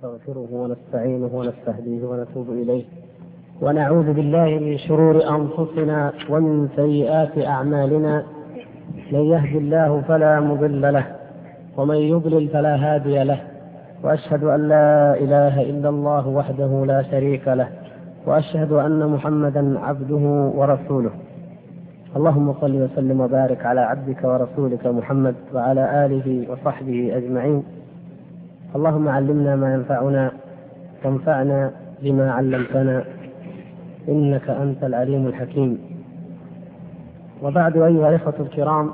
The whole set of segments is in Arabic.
ونستغفره ونستعينه ونستهديه ونتوب إليه، ونعوذ بالله من شرور أنفسنا ومن سيئات أعمالنا. من يهد الله فلا مضل له ومن يضلل فلا هادي له، وأشهد أن لا إله إلا الله وحده لا شريك له، وأشهد أن محمدا عبده ورسوله. اللهم صل وسلم وبارك على عبدك ورسولك محمد وعلى آله وصحبه أجمعين. اللهم علمنا ما ينفعنا وانفعنا بما علمتنا، إنك أنت العليم الحكيم. وبعد، أيها الإخوة الكرام،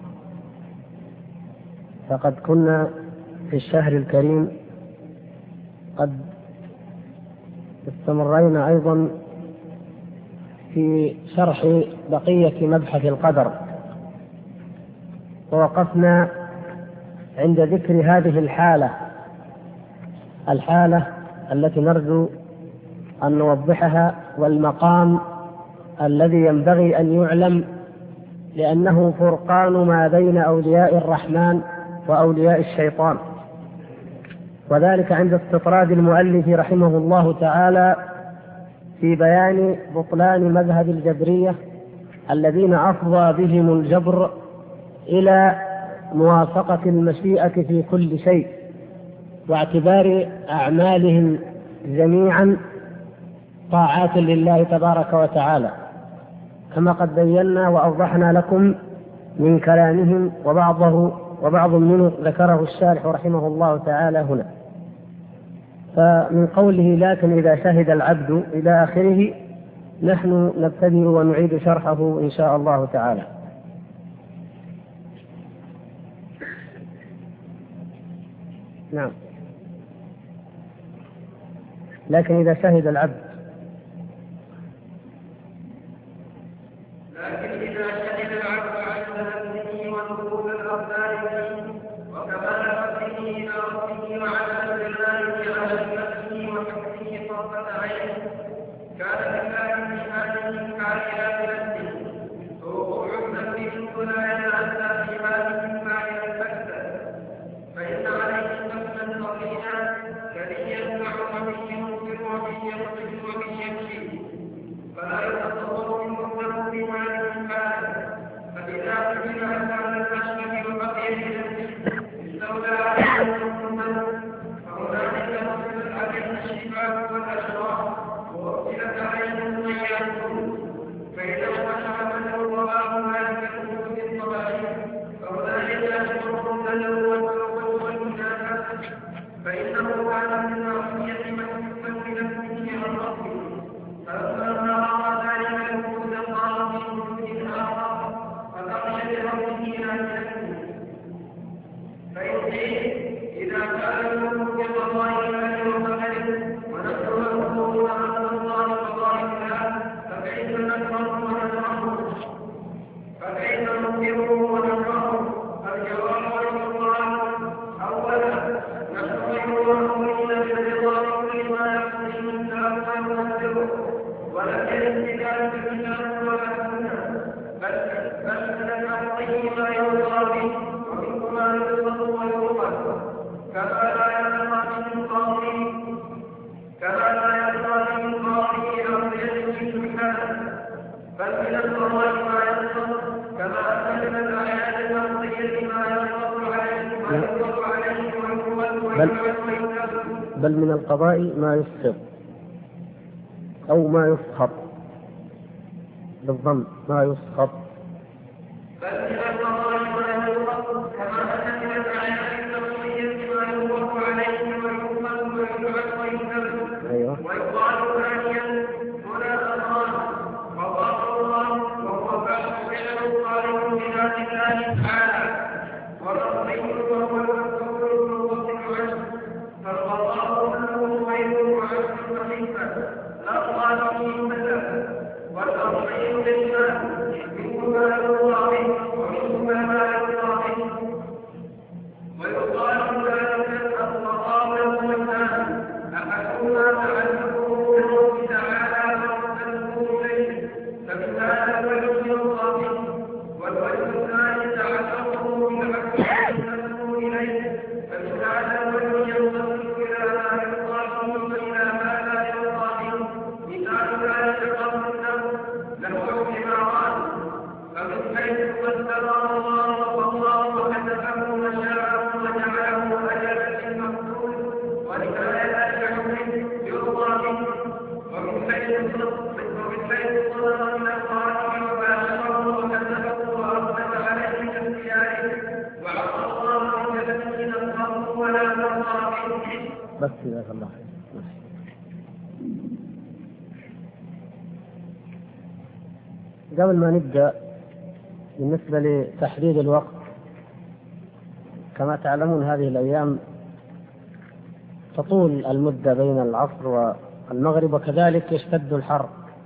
فقد كنا في الشهر الكريم قد استمرينا أيضا في شرح بقية مبحث القدر، ووقفنا عند ذكر هذه الحالة التي نرجو أن نوضحها، والمقام الذي ينبغي أن يعلم، لأنه فرقان ما بين أولياء الرحمن وأولياء الشيطان. وذلك عند استطراد المؤلف رحمه الله تعالى في بيان بطلان مذهب الجبرية الذين أفضى بهم الجبر إلى موافقة المشيئة في كل شيء، واعتبار أعمالهم جميعا طاعات لله تبارك وتعالى، كما قد بينا وأوضحنا لكم من كلامهم، وبعض منه ذكره الشارح رحمه الله تعالى هنا. فمن قوله لكن إذا شهد العبد إلى آخره، نحن نبتدئ ونعيد شرحه إن شاء الله تعالى. نعم. لكن إذا شهد العبد عن ذنبه ونفوذ الأرذال وكمال فضله إلى ربه وعلى الله على نفسه وحكمه طرفة عين، كان لله في هذه كائنات نفسه وقوع الذنب لا يتأتى في هذه ما يتأتى، فإن عليه نفسا طويلا كريا وعظمي ينكر ومن يقتل ومن يمشي، فلا يتصور المؤمن بما ينفعه. فإذا قبل أسال الأشرف وبقي استولى عليه المؤمن، فهنالك نصبت عليه الشفاء والأشراف وأرسلت عليه الطيارون، فإذا خشع له الله ما يكتب بالطبائع، فهنالك يشكرهم له والتوبة والمناجاة، فإنه كان من معصية مكتوبا بنفسه عن ربه، فلما رأى ذلك الوجود قال في وجود آخر فخرج بربه نازلا. فإن إذا كان الوجود بقضاء الله وقدره ونكره الوجود عن الله وقضاء الله، فكيف نكره ونكره؟ فكيف نكره ونكره؟ الجواب والله أولا نستطيع ونؤمن بالرضا بكل ما يقضي من كلام ونكره، ولم يرد ذلك الكتاب ولا السنة، بل نقضي ما يرضى به ومما يرضى ويرضى، كما لا يرضى من قاضي أو يجري سبحانه، بل من القضاء ما يرضى، كما أن من الآيات المرضية ما يرضى عليه بل من القضاء ما يسخط أو ما يسخط بالضم، ما يسخط. بل من القضاء ما يسخط، كما أن من الآيات المرضية ما يرضى عليه ويقال ثانيا هنا الله وضاق الله وهو فعل الصالح بذات الله تعالى، والرضي وهو المذكور المنفصل عنه، فالقضاء كله خير وعدل صحيحا لا قال فيه مثلا، والترحيم لله منهما يرضى به ومنهما لا يرضى به. ويقال ذلك القضاء والمنان أحدهما تعلقه بس جزاك الله خير. قبل ما نبدأ، بالنسبة لتحديد الوقت، كما تعلمون هذه الأيام تطول المدة بين العصر والمغرب، وكذلك يشتد الحر،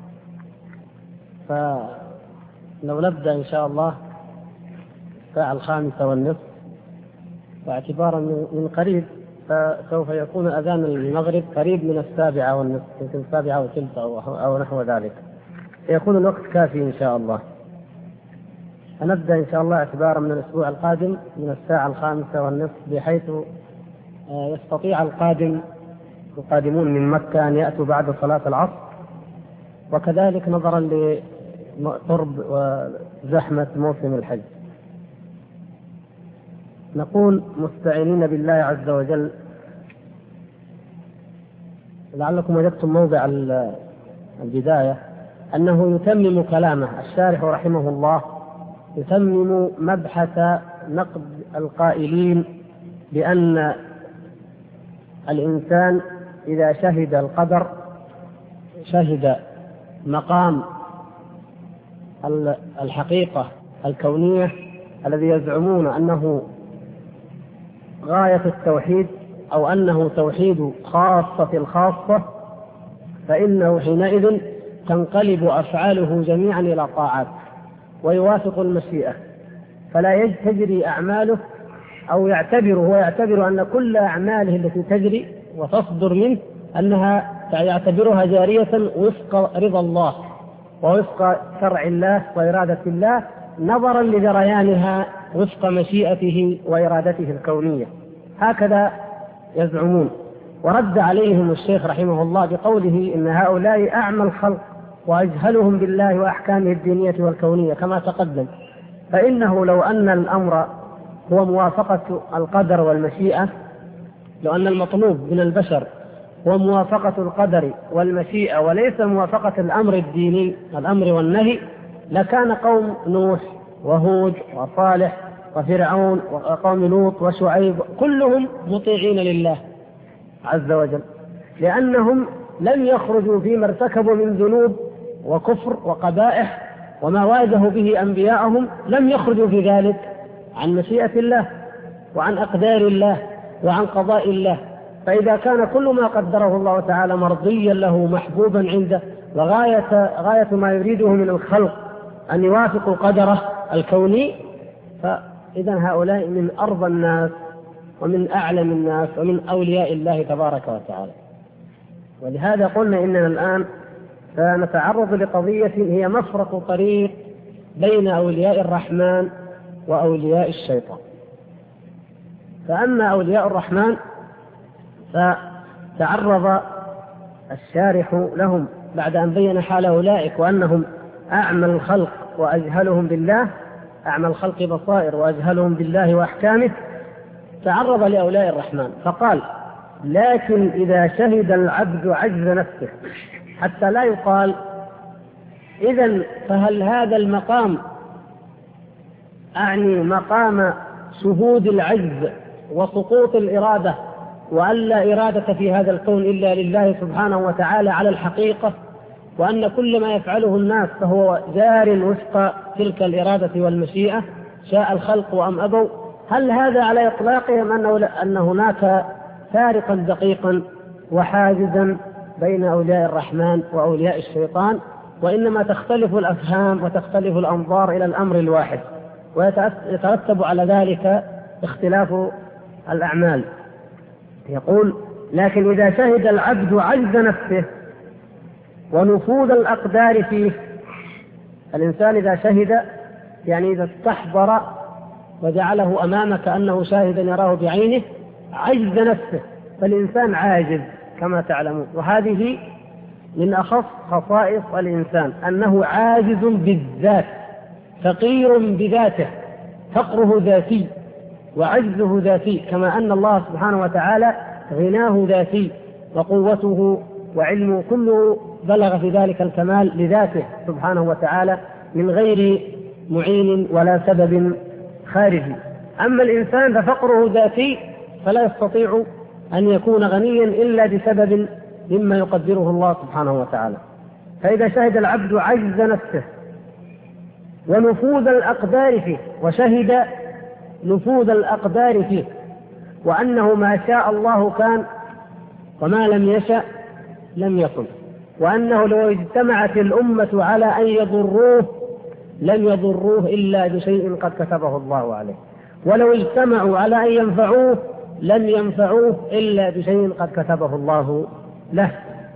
فلو نبدأ إن شاء الله الساعة 5:30، واعتبارا من قريب فسوف يكون أذان المغرب قريب من 7:30، يمكن 7:15 أو نحو ذلك، يكون الوقت كافي إن شاء الله. فنبدأ إن شاء الله اعتبارا من الأسبوع القادم من الساعة 5:30، بحيث يستطيع القادمون من مكة أن يأتوا بعد صلاة العصر، وكذلك نظرا لقرب وزحمة موسم الحج. نقول مستعينين بالله عز وجل، لعلكم وجدتم موضع البداية أنه يتمم كلامه الشارح رحمه الله، يتمم مبحث نقد القائلين بأن الإنسان إذا شهد القدر، شهد مقام الحقيقة الكونية الذي يزعمون أنه غاية التوحيد أو أنه توحيد خاصة الخاصة، فإنه حينئذ تنقلب أفعاله جميعا إلى طاعات ويوافق المشيئة، فلا تجري أعماله، أو يعتبر أن كل أعماله التي تجري وتصدر منه أنها يعتبرها جارية وفق رضا الله ووفق شرع الله وإرادة الله، نظرا لجريانها وفق مشيئته وإرادته الكونية. هكذا يزعمون. ورد عليهم الشيخ رحمه الله بقوله إن هؤلاء أعمى الخلق وأجهلهم بالله وأحكامه الدينية والكونية كما تقدم، فإنه لو أن الأمر هو موافقة القدر والمشيئة، لو أن المطلوب من البشر هو موافقة القدر والمشيئة وليس موافقة الأمر الديني الأمر والنهي، لكان قوم نوح وهود وصالح وفرعون وقوم لوط وشعيب كلهم مطيعين لله عز وجل، لأنهم لم يخرجوا فيما ارتكبوا من ذنوب وكفر وقبائح وما واجهوا به أنبياءهم، لم يخرجوا في ذلك عن مشيئة الله وعن أقدار الله وعن قضاء الله. فإذا كان كل ما قدره الله تعالى مرضيا له محبوبا عنده، وغاية ما يريده من الخلق أن يوافقوا قدره الكوني، فإذا هؤلاء من أرضى الناس ومن أعلم الناس ومن أولياء الله تبارك وتعالى. ولهذا قلنا إننا الآن سنتعرض لقضية هي مفرق طريق بين أولياء الرحمن وأولياء الشيطان. فأما أولياء الرحمن فتعرض الشارح لهم بعد أن بين حال أولئك وأنهم أعمى الخلق وأجهلهم بالله، أعمى الخلق بصائر وأجهلهم بالله وأحكامه، تعرض لأولياء الرحمن فقال: لكن إذا شهد العبد عجز نفسه، حتى لا يقال إذن فهل هذا المقام أعني مقام شهود العجز وسقوط الإرادة، وأن لا إرادة في هذا الكون إلا لله سبحانه وتعالى على الحقيقة، وأن كل ما يفعله الناس فهو جار وفق تلك الإرادة والمشيئة شاء الخلق وأم أبوا؟ هل هذا على إطلاقهم أن هناك فارقا دقيقا وحاجزا بين أولياء الرحمن وأولياء الشيطان، وإنما تختلف الأفهام وتختلف الأنظار إلى الأمر الواحد، ويترتب على ذلك اختلاف الأعمال؟ يقول: لكن إذا شهد العبد عجز نفسه ونفوذ الأقدار فيه، الإنسان إذا شهد يعني إذا استحضر وجعله أمامك كأنه شاهدا يراه بعينه، عجز نفسه، فالإنسان عاجز كما تعلمون، وهذه من أخص خصائص الإنسان أنه عاجز بالذات، فقير بذاته، فقره ذاتي وعجزه ذاتي، كما أن الله سبحانه وتعالى غناه ذاتي وقوته وعلمه كله بلغ في ذلك الكمال لذاته سبحانه وتعالى من غير معين ولا سبب خارجي. أما الإنسان ففقره ذاتي فلا يستطيع أن يكون غنيا إلا بسبب مما يقدره الله سبحانه وتعالى. فإذا شهد العبد عجز نفسه ونفوذ الأقدار فيه، وشهد نفوذ الأقدار فيه، وأنه ما شاء الله كان وما لم يشأ لم يكن، وأنه لو اجتمعت الأمة على أن يضروه لم يضروه إلا بشيء قد كتبه الله عليه، ولو اجتمعوا على أن ينفعوه لم ينفعوه إلا بشيء قد كتبه الله له.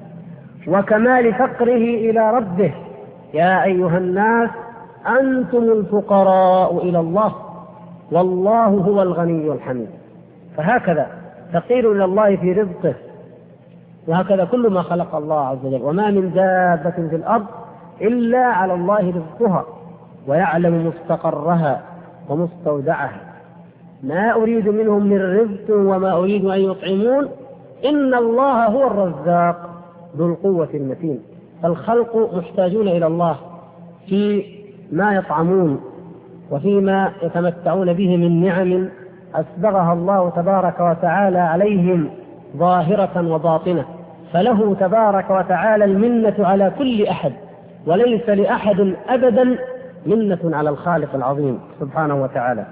وكمال فقره إلى ربه: يا أيها الناس أنتم الفقراء إلى الله والله هو الغني الحميد. فهكذا تقيل إلى الله في رزقه، وهكذا كل ما خلق الله عز وجل. وما من دابة في الأرض إلا على الله رزقها ويعلم مستقرها ومستودعها، ما أريد منهم من رزق وما أريد أن يطعمون إن الله هو الرزاق ذو القوة المتين. فالخلق محتاجون إلى الله في ما يطعمون وفيما يتمتعون به من نعم أسبغها الله تبارك وتعالى عليهم ظاهرة وباطنة، فله تبارك وتعالى المنة على كل أحد، وليس لأحد أبدا منة على الخالق العظيم سبحانه وتعالى.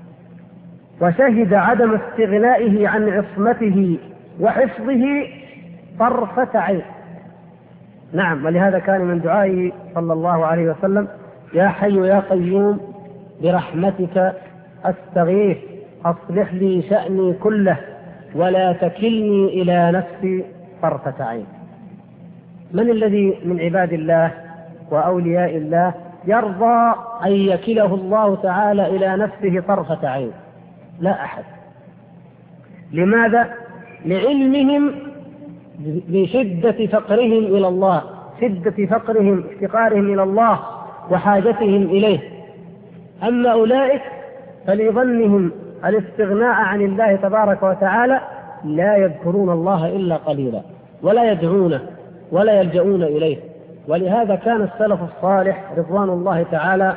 وشهد عدم استغنائه عن عصمته وحفظه طرفة عين. نعم، ولهذا كان من دعائه صلى الله عليه وسلم: يا حي يا قيوم برحمتك أستغيث أصلح لي شأني كله ولا تكلني إلى نفسي طرفة عين. من الذي من عباد الله وأولياء الله يرضى أن يكله الله تعالى إلى نفسه طرفة عين؟ لا أحد. لماذا؟ لعلمهم بشدة فقرهم إلى الله، شدة فقرهم افتقارهم إلى الله وحاجتهم إليه. أما أولئك فلظنهم الاستغناء عن الله تبارك وتعالى لا يذكرون الله إلا قليلا ولا يدعونه ولا يلجؤون إليه. ولهذا كان السلف الصالح رضوان الله تعالى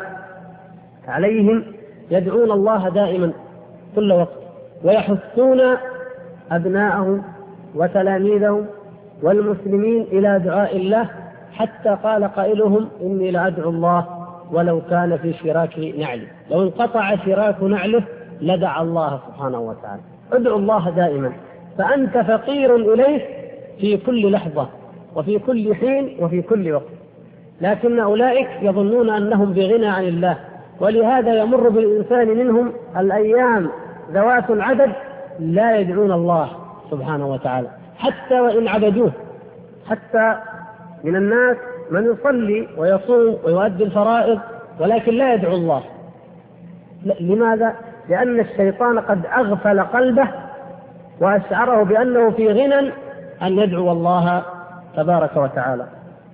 عليهم يدعون الله دائما كل وقت، ويحثون أبناءهم وتلاميذهم والمسلمين إلى دعاء الله، حتى قال قائلهم: إني لأدعو الله ولو كان في شراك نعله، لو انقطع شراك نعله لدعا الله سبحانه وتعالى. ادعو الله دائما، فأنت فقير إليه في كل لحظة وفي كل حين وفي كل وقت. لكن أولئك يظنون أنهم بغنى عن الله، ولهذا يمر بالإنسان منهم الأيام ذوات العدد لا يدعون الله سبحانه وتعالى حتى وإن عبدوه. حتى من الناس من يصلي ويصوم ويؤدي الفرائض ولكن لا يدعو الله. لماذا؟ لأن الشيطان قد أغفل قلبه وأشعره بأنه في غنى أن يدعو الله تبارك وتعالى.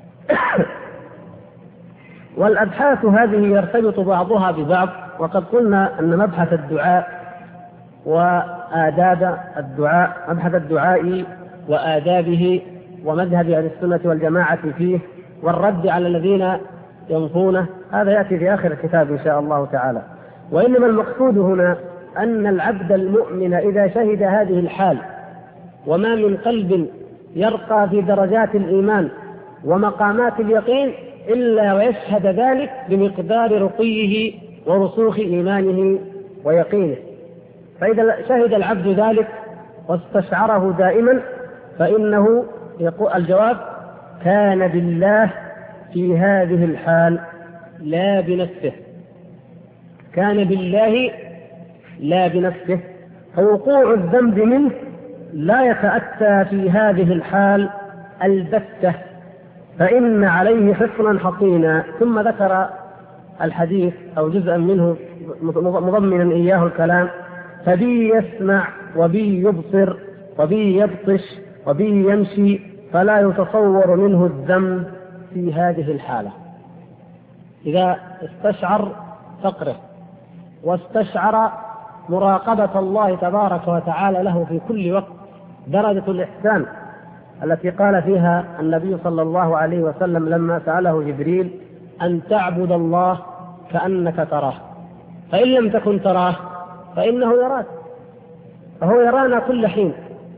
والأبحاث هذه يرتبط بعضها ببعض، وقد قلنا أن مبحث الدعاء وآداب الدعاء، مبحث الدعاء وآدابه ومذهب أهل السنة والجماعة فيه والرد على الذين ينفونه، هذا يأتي في آخر الكتاب إن شاء الله تعالى. وإنما المقصود هنا أن العبد المؤمن إذا شهد هذه الحال، وما من قلب يرقى في درجات الإيمان ومقامات اليقين إلا ويشهد ذلك بمقدار رقيه ورسوخ إيمانه ويقينه. فإذا شهد العبد ذلك واستشعره دائما فإنه يقول الجواب: كان بالله في هذه الحال لا بنفسه. كان بالله لا بنفسه، فوقوع الذنب منه لا يتأتى في هذه الحال البتة، فإن عليه حصنا حصينا. ثم ذكر الحديث أو جزءا منه مضمنا إياه الكلام: فبي يسمع وبي يبصر وبي يبطش وبي يمشي، فلا يتصور منه الذنب في هذه الحالة. إذا استشعر فقره واستشعر مراقبة الله تبارك وتعالى له في كل وقت، درجة الإحسان التي قال فيها النبي صلى الله عليه وسلم لما سأله جبريل: أن تعبد الله كأنك تراه، فإن لم تكن تراه فإنه يراك، فهو يرانا كل حين.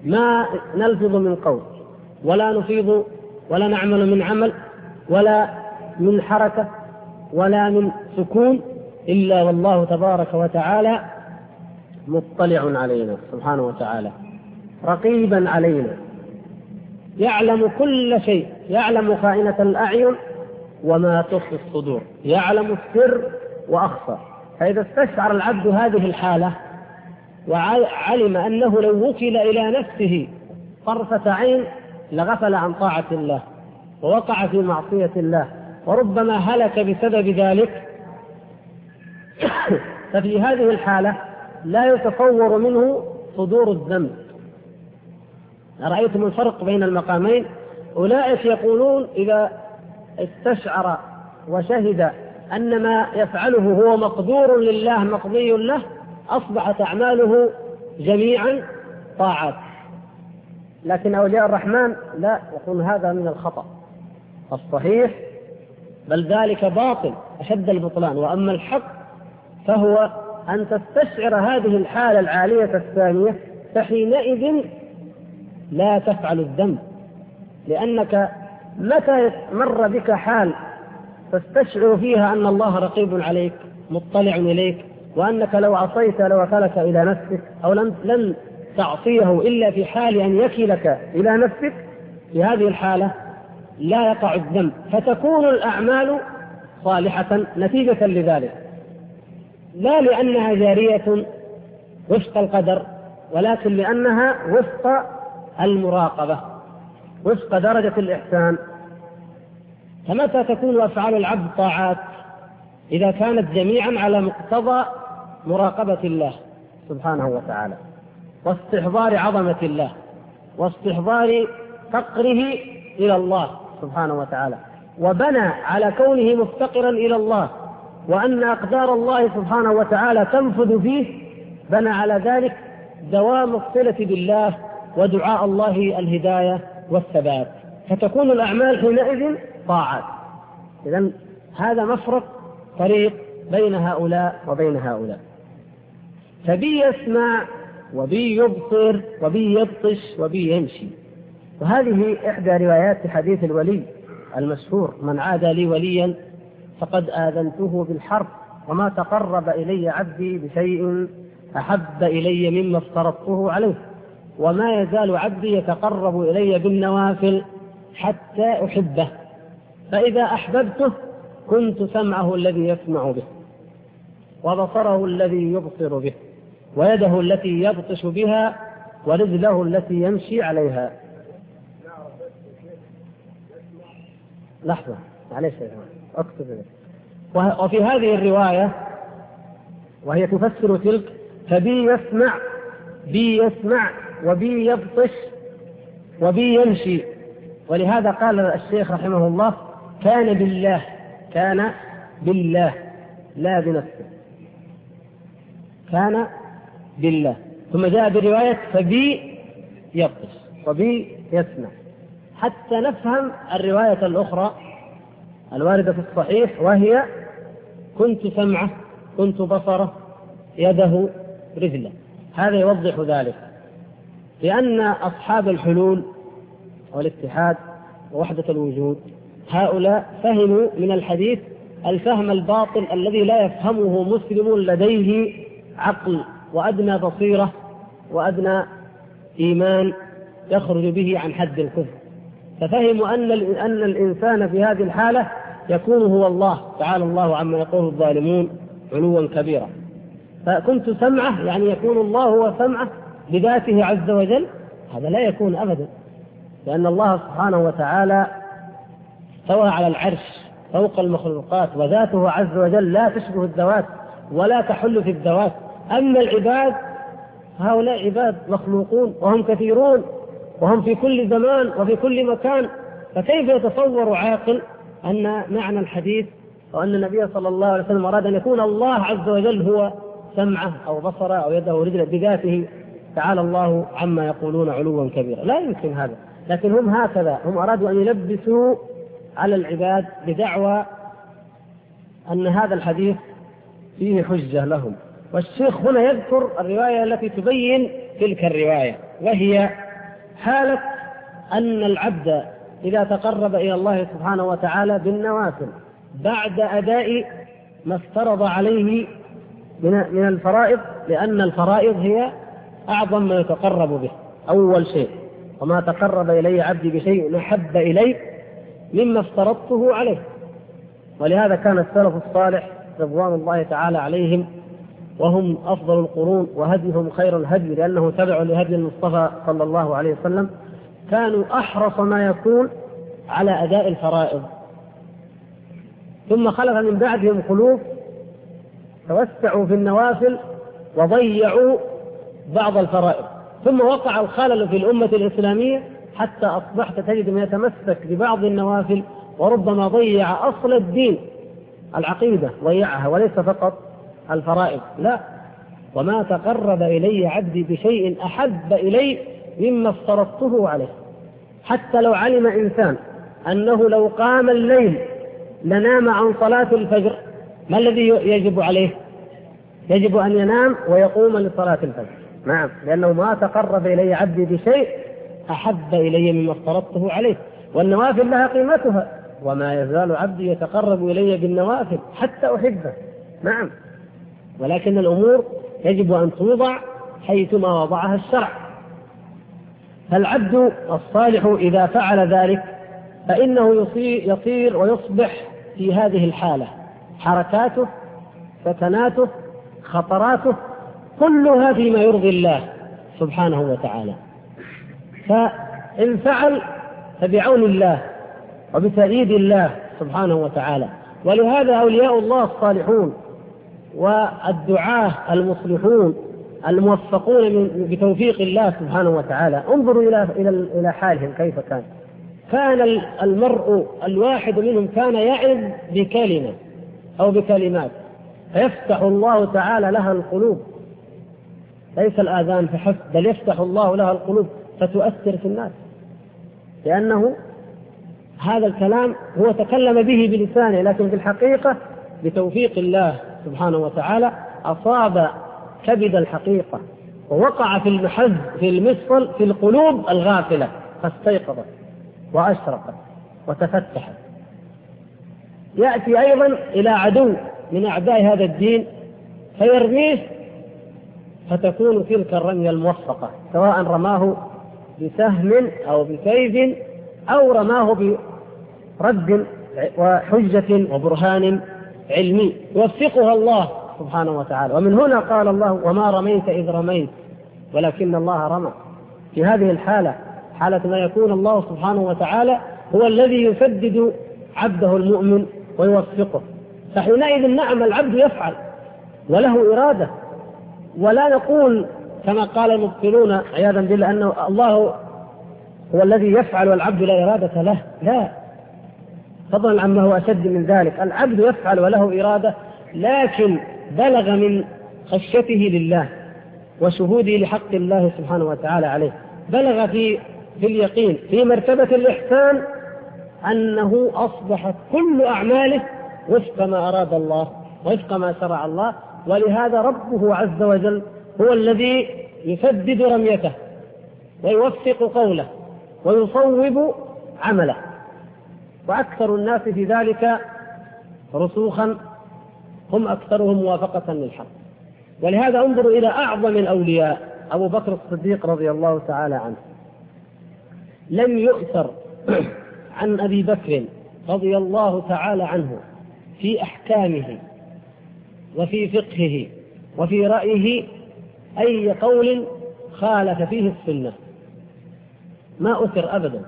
ما نلفظ من قول ولا نفيض ولا نعمل من عمل ولا من حركة ولا من سكون إلا والله تبارك وتعالى مطلع علينا سبحانه وتعالى، رقيبا علينا، يعلم كل شيء، يعلم خائنة الأعين وما تخفي الصدور، يعلم السر وأخفى. فإذا استشعر العبد هذه الحالة وعلم أنه لو وكل إلى نفسه طرفة عين لغفل عن طاعة الله ووقع في معصية الله وربما هلك بسبب ذلك، ففي هذه الحالة لا يتصور منه صدور الذنب. أرأيتم الفرق بين المقامين؟ أولئك يقولون إذا استشعر وشهد أن ما يفعله هو مقدور لله مقضي له أصبحت أعماله جميعا طاعات. لكن أولياء الرحمن لا، يقول هذا من الخطأ الصحيح، بل ذلك باطل أشد البطلان. وأما الحق فهو أن تستشعر هذه الحالة العالية الثانية، فحينئذ لا تفعل الذنب، لأنك متى مر بك حال تستشعر فيها أن الله رقيب عليك مطلع إليك، وأنك لو عصيت لوكلك إلى نفسك، أو لن تعصيه إلا في حال أن يكلك إلى نفسك، في هذه الحالة لا يقع الذنب، فتكون الأعمال صالحة نتيجة لذلك، لا لأنها جارية وفق القدر، ولكن لأنها وفق المراقبة، وفق درجة الإحسان. فمتى تكون أفعال العبد طاعات؟ إذا كانت جميعا على مقتضى مراقبة الله سبحانه وتعالى، واستحضار عظمة الله، واستحضار فقره إلى الله سبحانه وتعالى، وبنى على كونه مفتقرا إلى الله وأن أقدار الله سبحانه وتعالى تنفذ فيه، بنى على ذلك دوام الصلة بالله ودعاء الله الهداية والثبات، فتكون الأعمال حينئذ طاعات. إذن هذا مفرق طريق بين هؤلاء وبين هؤلاء. فبي يسمع وبي يبصر وبي يبطش وبي يمشي. وهذه إحدى روايات حديث الولي المشهور: من عادى لي وليا فقد آذنته بالحرب، وما تقرب إلي عبدي بشيء أحب إلي مما افترضته عليه، وما يزال عبدي يتقرب إلي بالنوافل حتى أحبه، فإذا أحببته كنت سمعه الذي يسمع به، وبصره الذي يبصر به، ويده التي يبطش بها، ورجله التي يمشي عليها. لحظة معلش أكتب. وفي هذه الرواية وهي تفسر تلك: فبي يسمع، بي يسمع وبي يبطش وبي يمشي. ولهذا قال الشيخ رحمه الله: كان بالله، كان بالله لا بنفسه، كان بالله. ثم جاء برواية فبي يبطش وبي يسمع، حتى نفهم الرواية الأخرى الواردة في الصحيح، وهي: كنت سمعه، كنت بصره، يده، رجله. هذا يوضح ذلك، لأن أصحاب الحلول والاتحاد ووحدة الوجود هؤلاء فهموا من الحديث الفهم الباطل الذي لا يفهمه مسلم لديه عقل وأدنى بصيرة وأدنى إيمان يخرج به عن حد الكفر. ففهموا أن الإنسان في هذه الحالة يكون هو الله تعالى الله عما يقول الظالمون علوا كبيرا. فكنت سمعه يعني يكون الله هو سمعه بذاته عز وجل، هذا لا يكون أبدا، لأن الله سبحانه وتعالى استوى على العرش فوق المخلوقات، وذاته عز وجل لا تشبه الذوات ولا تحل في الذوات. أما العباد هؤلاء عباد مخلوقون وهم كثيرون وهم في كل زمان وفي كل مكان، فكيف يتصور عاقل أن معنى الحديث وأن النبي صلى الله عليه وسلم أراد أن يكون الله عز وجل هو سمعه أو بصره أو يده أو رجله بذاته تعالى الله عما يقولون علوا كبيرا؟ لا يمكن هذا. لكن هم هكذا، هم أرادوا أن يلبسوا على العباد بدعوى أن هذا الحديث فيه حجة لهم. والشيخ هنا يذكر الرواية التي تبين تلك الرواية، وهي حالة أن العبد إذا تقرب إلى الله سبحانه وتعالى بالنوافل بعد أداء ما افترض عليه من الفرائض، لأن الفرائض هي أعظم ما يتقرب به أول شيء، وما تقرب إلي عبدي بشيء أحب إلي مما افترضته عليه. ولهذا كان السلف الصالح رضوان الله تعالى عليهم وهم أفضل القرون وهديهم خير الهدي لأنه تبع لهدي المصطفى صلى الله عليه وسلم، كانوا أحرص ما يكون على أداء الفرائض. ثم خلف من بعدهم خلوف توسعوا في النوافل وضيعوا بعض الفرائض، ثم وقع الخلل في الأمة الإسلامية حتى أصبحت تجد من يتمسك ببعض النوافل وربما ضيع أصل الدين، العقيدة ضيعها وليس فقط الفرائض. لا، وما تقرب إلي عبدي بشيء أحب إلي مما افترضته عليه. حتى لو علم إنسان أنه لو قام الليل لنام عن صلاة الفجر، ما الذي يجب عليه؟ يجب أن ينام ويقوم لصلاة الفجر. نعم، لأنه ما تقرب إلي عبدي بشيء أحب إلي مما افترضته عليه. والنوافل لها قيمتها، وما يزال عبدي يتقرب إلي بالنوافل حتى أحبه. نعم، ولكن الأمور يجب أن توضع حيثما وضعها الشرع. فالعبد الصالح إذا فعل ذلك فإنه يصير ويصبح في هذه الحالة، حركاته، سكناته، خطراته كلها فيما يرضي الله سبحانه وتعالى. فإن فعل فبعون الله وبتأييد الله سبحانه وتعالى. ولهذا أولياء الله الصالحون والدعاة المصلحون الموفقون بتوفيق الله سبحانه وتعالى، انظروا إلى حالهم كيف كان المرء الواحد منهم كان يعظ بكلمة أو بكلمات فيفتح الله تعالى لها القلوب، ليس الآذان فحسب، بل يفتح الله لها القلوب فتؤثر في الناس، لأنه هذا الكلام هو تكلم به بلسانه، لكن في الحقيقة بتوفيق الله سبحانه وتعالى أصاب كبد الحقيقة ووقع في المحز في المصل في القلوب الغافلة، فاستيقظت وأشرقت وتفتحت. يأتي أيضا إلى عدو من أعداء هذا الدين فيرميه، فتكون تلك الرمية الموفقة، سواء رماه بسهم أو بسيف أو رماه برد وحجة وبرهان علمي يوفقها الله سبحانه وتعالى. ومن هنا قال الله: وما رميت إذ رميت ولكن الله رمى. في هذه الحالة، حالة ما يكون الله سبحانه وتعالى هو الذي يسدد عبده المؤمن ويوفقه، فحينئذ نعم العبد يفعل وله إرادة، ولا نقول كما قال المبطلون عياذا بالله أنه الله هو الذي يفعل والعبد لا إرادة له. لا، فضلا عما هو أشد من ذلك، العبد يفعل وله إرادة، لكن بلغ من خشيته لله وشهوده لحق الله سبحانه وتعالى عليه، بلغ في اليقين في مرتبة الإحسان أنه أصبحت كل أعماله وفق ما أراد الله وفق ما شرع الله. ولهذا ربه عز وجل هو الذي يسدد رميته ويوفق قوله ويصوب عمله، وأكثر الناس في ذلك رسوخا هم أكثرهم موافقة للحق. ولهذا انظروا إلى أعظم الأولياء أبو بكر الصديق رضي الله تعالى عنه، لم يؤثر عن أبي بكر رضي الله تعالى عنه في أحكامه وفي فقهه وفي رأيه أي قول خالف فيه السنة، ما أثر أبدا،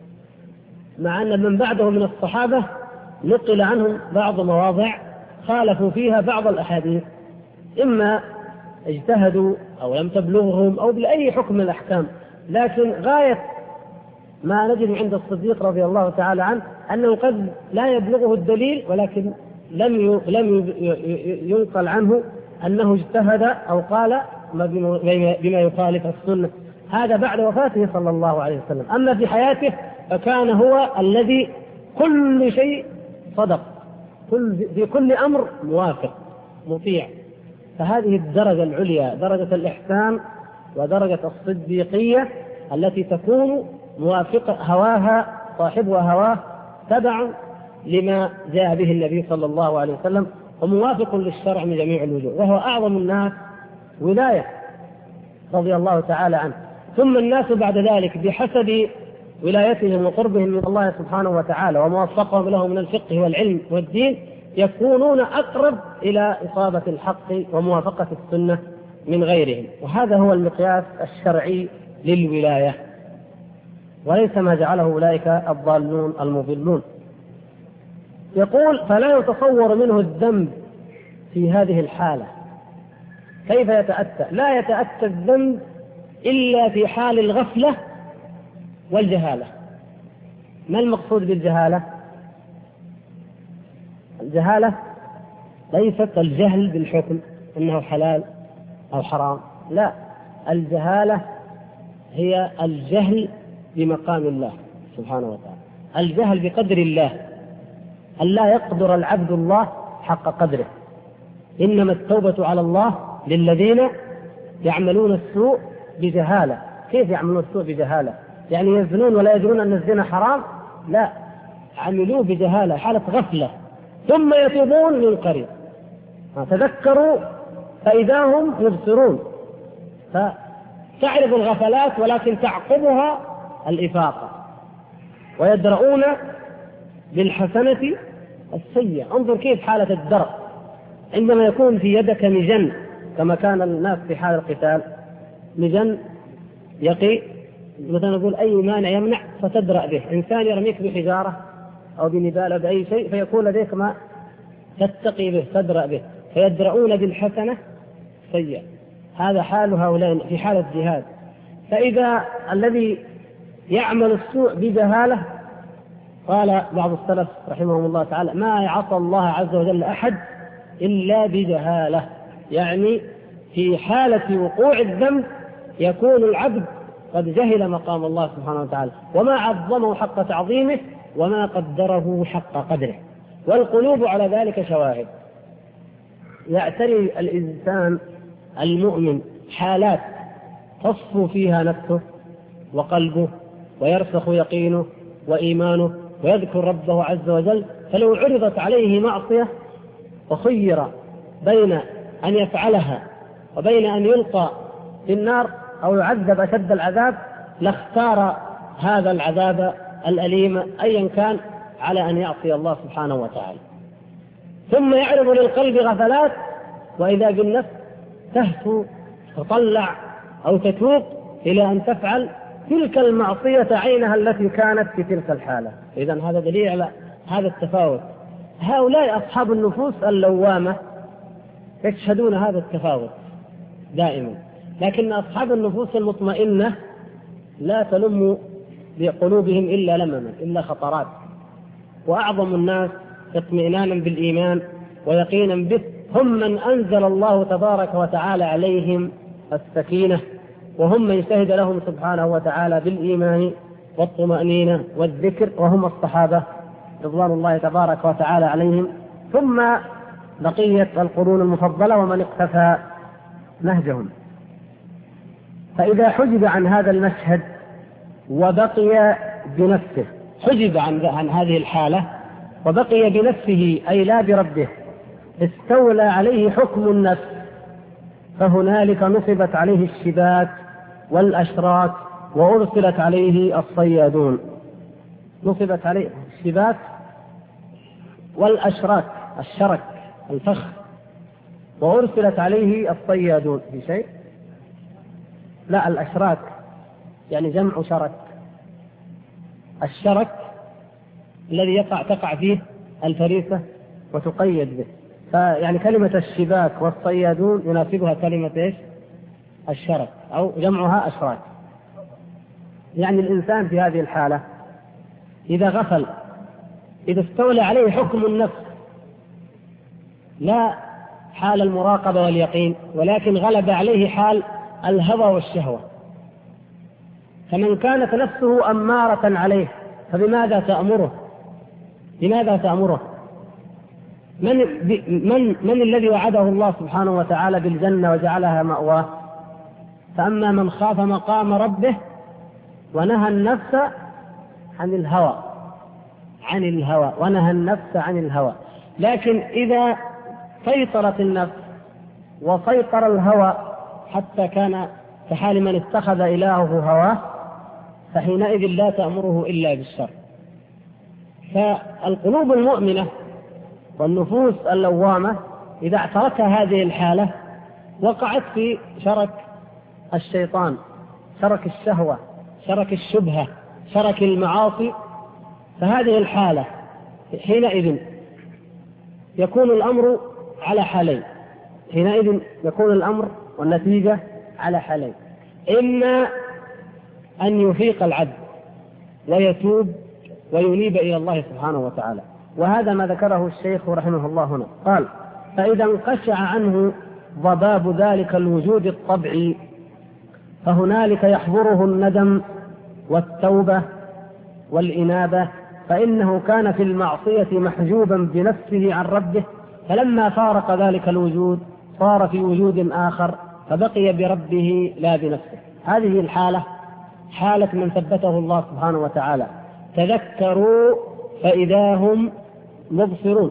مع أن من بعده من الصحابة نقل عنهم بعض مواضع خالفوا فيها بعض الأحاديث، إما اجتهدوا أو لم تبلغهم أو بأي حكم من الأحكام، لكن غاية ما نجد عند الصديق رضي الله تعالى عنه أنه قد لا يبلغه الدليل، ولكن لم ينقل عنه أنه اجتهد أو قال بما يخالف السنة، هذا بعد وفاته صلى الله عليه وسلم. أما في حياته فكان هو الذي كل شيء صدق، في كل أمر موافق مطيع. فهذه الدرجة العليا، درجة الإحسان ودرجة الصديقية، التي تكون موافقة هواها، صاحبها هواه تبع لما جاء به النبي صلى الله عليه وسلم وموافق للشرع من جميع الوجوه، وهو أعظم الناس ولاية رضي الله تعالى عنه. ثم الناس بعد ذلك بحسب ولايتهم وقربهم من الله سبحانه وتعالى وموفقهم له من الفقه والعلم والدين يكونون أقرب إلى إصابة الحق وموافقة السنة من غيرهم، وهذا هو المقياس الشرعي للولاية، وليس ما جعله أولئك الضالون المضلون. يقول: فلا يتصور منه الذنب في هذه الحالة. كيف يتأتى؟ لا يتأتى الذنب إلا في حال الغفلة والجهالة. ما المقصود بالجهالة؟ الجهالة ليست الجهل بالحكم أنه حلال أو حرام، لا، الجهالة هي الجهل بمقام الله سبحانه وتعالى، الجهل بقدر الله، أن لا يقدر العبد الله حق قدره. إنما التوبة على الله للذين يعملون السوء بجهالة. كيف يعملون السوء بجهالة؟ يعني يزنون ولا يدرون أن الزنا حرام؟ لا، عملوه بجهالة، حالة غفلة، ثم يتوبون من قريب، تذكروا فإذا هم يبصرون. فتعرف الغفلات ولكن تعقبها الإفاقة، ويدرؤون بالحسنة السيئة. انظر كيف حالة الدرء عندما يكون في يدك مجن، كما كان الناس في حال القتال، مجن يقي، مثلا نقول أي مانع يمنع فتدرأ به. إنسان يرميك بحجارة أو بنبال بأي شيء فيكون لديك ما تتقي به، تدرأ به، فيدرؤون بالحسنة سيئة. هذا حال هؤلاء في حالة جهاد. فإذا الذي يعمل السوء بجهالة، قال بعض السلف رحمهم الله تعالى: ما يعصى الله عز وجل أحد إلا بجهالة. يعني في حالة وقوع الذنب يكون العبد قد جهل مقام الله سبحانه وتعالى، وما عظمه حق تعظيمه وما قدره حق قدره. والقلوب على ذلك شواهد. يعتري الإنسان المؤمن حالات تصفو فيها نفسه وقلبه ويرسخ يقينه وإيمانه ويذكر ربه عز وجل، فلو عرضت عليه معصية وخير بين أن يفعلها وبين أن يلقى في النار أو يعذب أشد العذاب لاختار هذا العذاب الأليم أيا كان على أن يعصي الله سبحانه وتعالى. ثم يعرض للقلب غفلات، وإذا بالنفس تهفو تطلع أو تتوب إلى أن تفعل تلك المعصية عينها التي كانت في تلك الحالة. إذن هذا دليل على هذا التفاوت. هؤلاء أصحاب النفوس اللوامة يشهدون هذا التفاوت دائما، لكن أصحاب النفوس المطمئنة لا تلم بقلوبهم إلا لمما، إلا خطرات. وأعظم الناس اطمئنانا بالإيمان ويقينا به هم من أنزل الله تبارك وتعالى عليهم السكينة، وهم من شهد لهم سبحانه وتعالى بالإيمان والطمأنينة والذكر، وهم الصحابة رضوان الله تبارك وتعالى عليهم، ثم بقية القرون المفضلة ومن اقتفى نهجهم. فإذا حجب عن هذا المشهد وبقي بنفسه، حجب عن هذه الحالة وبقي بنفسه أي لا بربه، استولى عليه حكم النفس، فهنالك نصبت عليه الشباك والأشراك وأرسلت عليه الصيادون. نصبت عليه الشباك والأشراك، الشرك الفخ، وأرسلت عليه الصيادون. في شيء؟ لا، الأشراك يعني جمع شرك. الشرك الذي تقع فيه الفريسة وتقيد به، فيعني كلمة الشباك والصيادون يناسبها كلمة إيش؟ الشرك، أو جمعها أشراك. يعني الإنسان في هذه الحالة إذا غفل، إذا استولى عليه حكم النفس، لا حال المراقبة واليقين، ولكن غلب عليه حال الهوى والشهوة. فمن كانت نفسه أمارة عليه فبماذا تأمره؟ بماذا تأمره؟ من الذي وعده الله سبحانه وتعالى بالجنة وجعلها مأواه؟ فأما من خاف مقام ربه ونهى النفس عن الهوى ونهى النفس عن الهوى. لكن إذا سيطرت النفس وسيطر الهوى حتى كان كحال من اتخذ إلهه هواه، فحينئذ لا تأمره إلا بالشر. فالقلوب المؤمنة والنفوس اللوامة إذا اعترتها هذه الحالة وقعت في شرك الشيطان، شرك الشهوة، شرك الشبهة، شرك المعاصي، فهذه الحالة حينئذ يكون الأمر على حالين. حينئذ يكون الأمر والنتيجة على حالين: إما أن يفيق العبد ويتوب وينيب إلى الله سبحانه وتعالى، وهذا ما ذكره الشيخ رحمه الله هنا. قال: فإذا انقشع عنه ضباب ذلك الوجود الطبعي فهنالك يحضره الندم والتوبة والإنابة، فإنه كان في المعصية محجوبا بنفسه عن ربه، فلما فارق ذلك الوجود صار في وجود آخر فبقي بربه لا بنفسه. هذه الحالة حالة من ثبته الله سبحانه وتعالى: تذكروا فإذا هم مبصرون،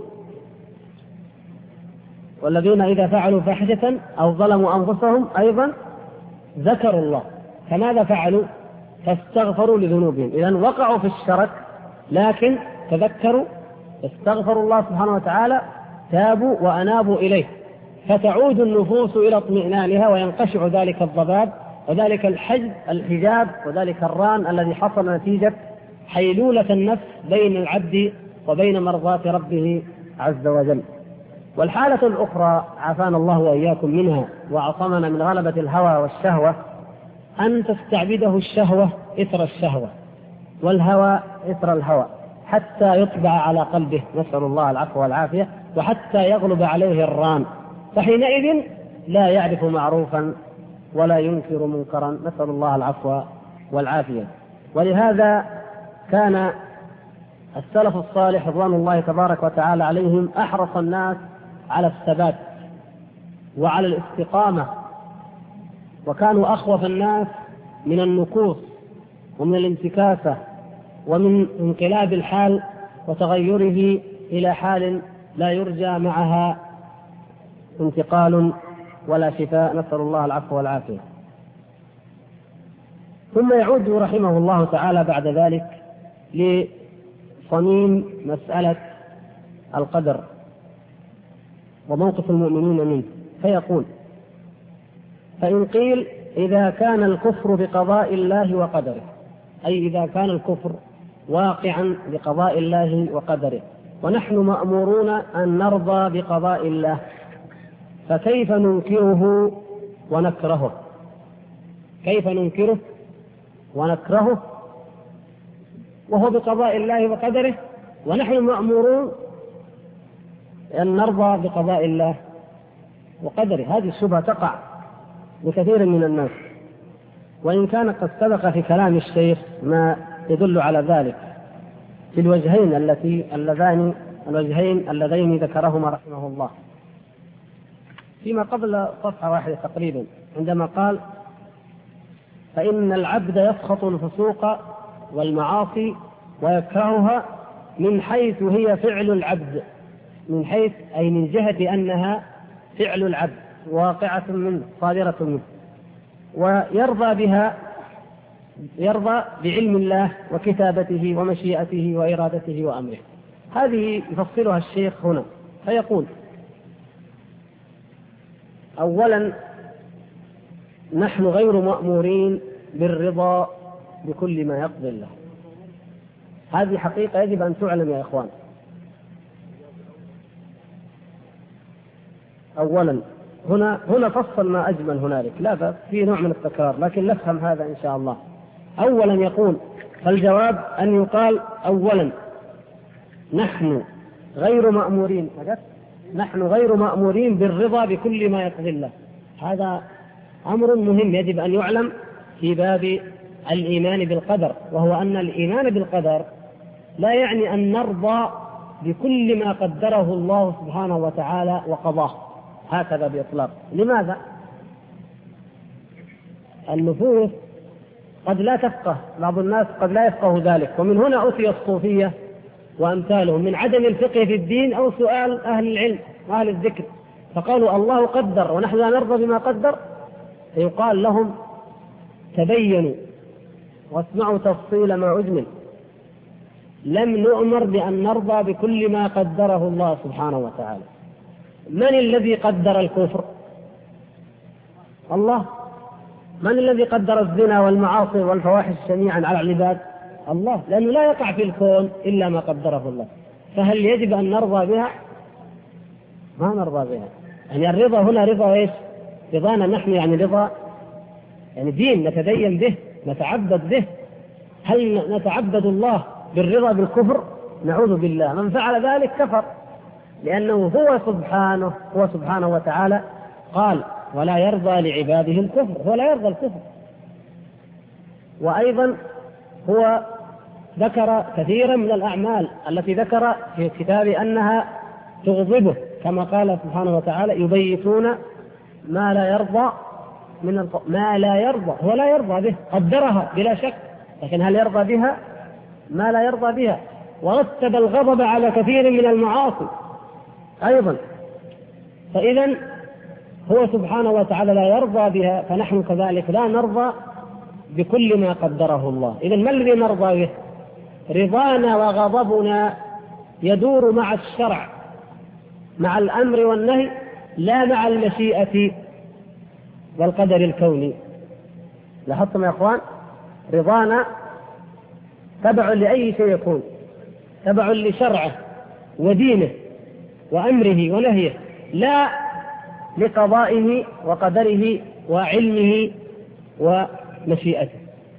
والذين إذا فعلوا فاحشة أو ظلموا أنفسهم أيضا ذكروا الله، فماذا فعلوا؟ فاستغفروا لذنوبهم. إذن وقعوا في الشرك لكن تذكروا، استغفروا الله سبحانه وتعالى، تابوا وأنابوا إليه، فتعود النفوس إلى اطمئنانها وينقشع ذلك الضباب وذلك الحجاب وذلك الران الذي حصل نتيجة حيلولة النفس بين العبد وبين مرضاة ربه عز وجل. والحالة الأخرى عافانا الله وإياكم منها وعصمنا من غلبة الهوى والشهوة: أن تستعبده الشهوة إثر الشهوة والهوى إثر الهوى حتى يطبع على قلبه، نسأل الله العفو والعافية، وحتى يغلب عليه الران، فحينئذ لا يعرف معروفا ولا ينكر منكرا، نسأل الله العفو والعافية. ولهذا كان السلف الصالح رضوان الله تبارك وتعالى عليهم أحرص الناس على الثبات وعلى الاستقامة، وكانوا أخوف الناس من النكوص ومن الانتكاسة ومن انقلاب الحال وتغيره إلى حال لا يرجى معها انتقال ولا شفاء، نسأل الله العفو والعافية. ثم يعود رحمه الله تعالى بعد ذلك لصميم مسألة القدر وموقف المؤمنين منه، فيقول: فإن قيل إذا كان الكفر بقضاء الله وقدره، أي إذا كان الكفر واقعا بقضاء الله وقدره ونحن مأمورون أن نرضى بقضاء الله، فكيف ننكره ونكرهه؟ كيف ننكره ونكرهه وهو بقضاء الله وقدره ونحن مأمورون أن نرضى بقضاء الله وقدره؟ هذه الشبهة تقع لكثير من الناس، وإن كان قد سبق في كلام الشيخ ما يدل على ذلك في الوجهين اللذين ذكرهما رحمه الله فيما قبل صفحة واحدة تقريبا، عندما قال: فإن العبد يسخط الفسوق والمعاصي ويكرهها من حيث هي فعل العبد، من حيث أي من جهة أنها فعل العبد واقعة منه صادرة منه، ويرضى بها، يرضى بعلم الله وكتابته ومشيئته وإرادته وأمره. هذه يفصلها الشيخ هنا فيقول: أولا نحن غير مأمورين بالرضا بكل ما يقضي الله. هذه حقيقة يجب أن تعلم يا إخوان. أولا هنا فصل ما أجمل هنالك، لا بأس، في نوع من التكرار لكن نفهم هذا إن شاء الله. أولا يقول: فالجواب أن يقال أولا نحن غير مأمورين بالرضا بكل ما يقضي الله. هذا أمر مهم يجب أن يعلم في باب الإيمان بالقدر، وهو أن الإيمان بالقدر لا يعني أن نرضى بكل ما قدره الله سبحانه وتعالى وقضاه هكذا بإطلاق. لماذا؟ النفوس قد لا تفقه، بعض الناس قد لا يفقه ذلك، ومن هنا أتي الصوفية وأمثالهم من عدم الفقه في الدين أو سؤال أهل العلم وأهل الذكر، فقالوا الله قدر ونحن لا نرضى بما قدر، فيقال لهم تبينوا واسمعوا تفصيل ما أجمل، لم نؤمر بأن نرضى بكل ما قدره الله سبحانه وتعالى. من الذي قدر الكفر؟ الله. من الذي قدر الزنا والمعاصي والفواحش جميعا على العباد؟ الله، لأنه لا يقع في الكون إلا ما قدره الله. فهل يجب أن نرضى بها؟ ما نرضى بها. يعني الرضا هنا رضا إيش؟ رضانا نحن، يعني رضا يعني دين نتدين به نتعبد به. هل نتعبد الله بالرضا بالكفر؟ نعوذ بالله، من فعل ذلك كفر، لأنه هو سبحانه وتعالى قال ولا يرضى لعباده الكفر، هو لا يرضى الكفر. وأيضا هو ذكر كثيرا من الأعمال التي ذكر في الكتاب أنها تغضبه، كما قال سبحانه وتعالى يبيتون ما لا يرضى ما لا يرضى، هو لا يرضى به، قدرها بلا شك، لكن هل يرضى بها؟ ما لا يرضى بها. ورتب الغضب على كثير من المعاصي أيضا. فإذا هو سبحانه وتعالى لا يرضى بها، فنحن كذلك لا نرضى بكل ما قدره الله. إذا ما الذي نرضى به؟ رضانا وغضبنا يدور مع الشرع، مع الأمر والنهي، لا مع المشيئة والقدر الكوني. لاحظتم يا أخوان؟ رضانا تبع لأي شيء يكون، تبع لشرعه ودينه وأمره ونهيه، لا لقضائه وقدره وعلمه ومشيئته.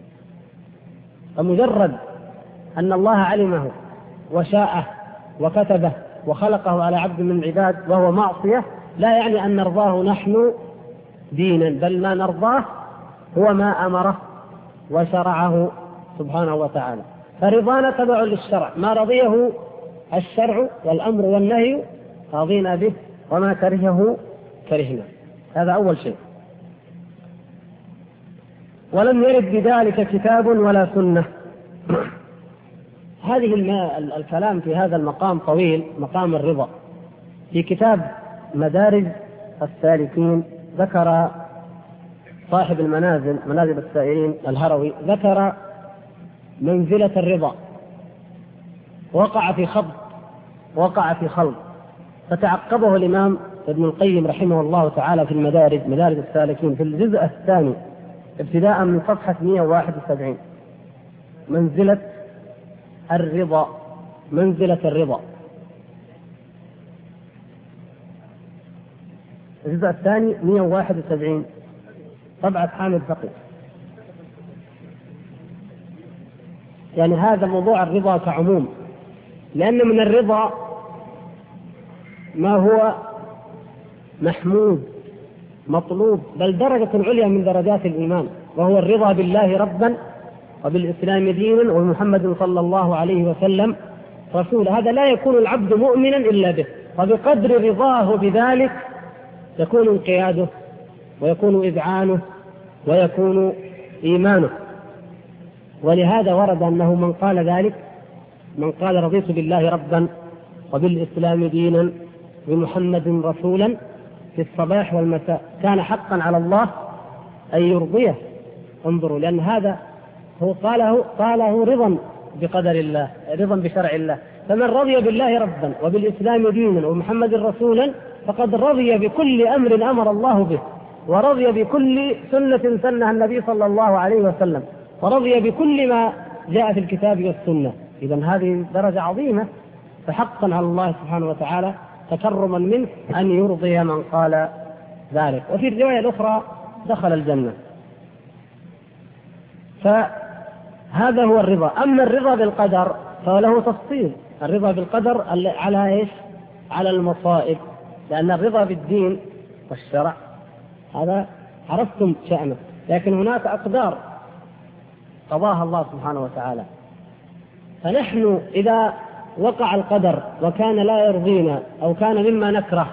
فمجرد أن الله علمه وشاءه وكتبه وخلقه على عبد من العباد وهو معصية لا يعني أن نرضاه نحن دينا، بل ما نرضاه هو ما أمره وشرعه سبحانه وتعالى. فرضانا تبع للشرع، ما رضيه الشرع والأمر والنهي رضينا به، وما كرهه كرهنا. هذا أول شيء. ولم يرد بذلك كتاب ولا سنة. هذه الكلام في هذا المقام طويل، مقام الرضا. في كتاب مدارج السالكين ذكر صاحب المنازل منازل السائرين الهروي، ذكر منزلة الرضا، وقع في خلط فتعقبه الإمام ابن القيم رحمه الله تعالى في مدارج السالكين في الجزء الثاني ابتداء من صفحة 171. منزلة الرضا، الجزء الثاني 171 طبعة حامد فقيه. يعني هذا موضوع الرضا كعموم، لأن من الرضا ما هو محمود مطلوب، بل درجة عليا من درجات الإيمان، وهو الرضا بالله ربا وبالإسلام دينا ومحمد صلى الله عليه وسلم رسولا. هذا لا يكون العبد مؤمنا إلا به، وبقدر رضاه بذلك يكون انقياده ويكون إذعانه ويكون إيمانه. ولهذا ورد أنه من قال ذلك، من قال رضيت بالله ربا وبالإسلام دينا بمحمد رسولا في الصباح والمساء كان حقا على الله أن يرضيه. انظروا، لأن هذا هو قاله رضا بقدر الله، رضا بشرع الله. فمن رضي بالله ربا وبالإسلام دينا ومحمد رسولا فقد رضي بكل أمر أمر الله به، ورضي بكل سنة سنها النبي صلى الله عليه وسلم، ورضي بكل ما جاء في الكتاب والسنة. إذن هذه درجة عظيمة، فحقا على الله سبحانه وتعالى تكرما منه أن يرضي من قال ذلك. وفي الرواية الأخرى دخل الجنة. فهذا هو الرضا. أما الرضا بالقدر فله تفصيل. الرضا بالقدر على إيش؟ على المصائب، لأن الرضا بالدين والشرع هذا عرفتم شأنه، لكن هناك أقدار قضاها الله سبحانه وتعالى. فنحن إذا وقع القدر وكان لا يرضينا أو كان مما نكره،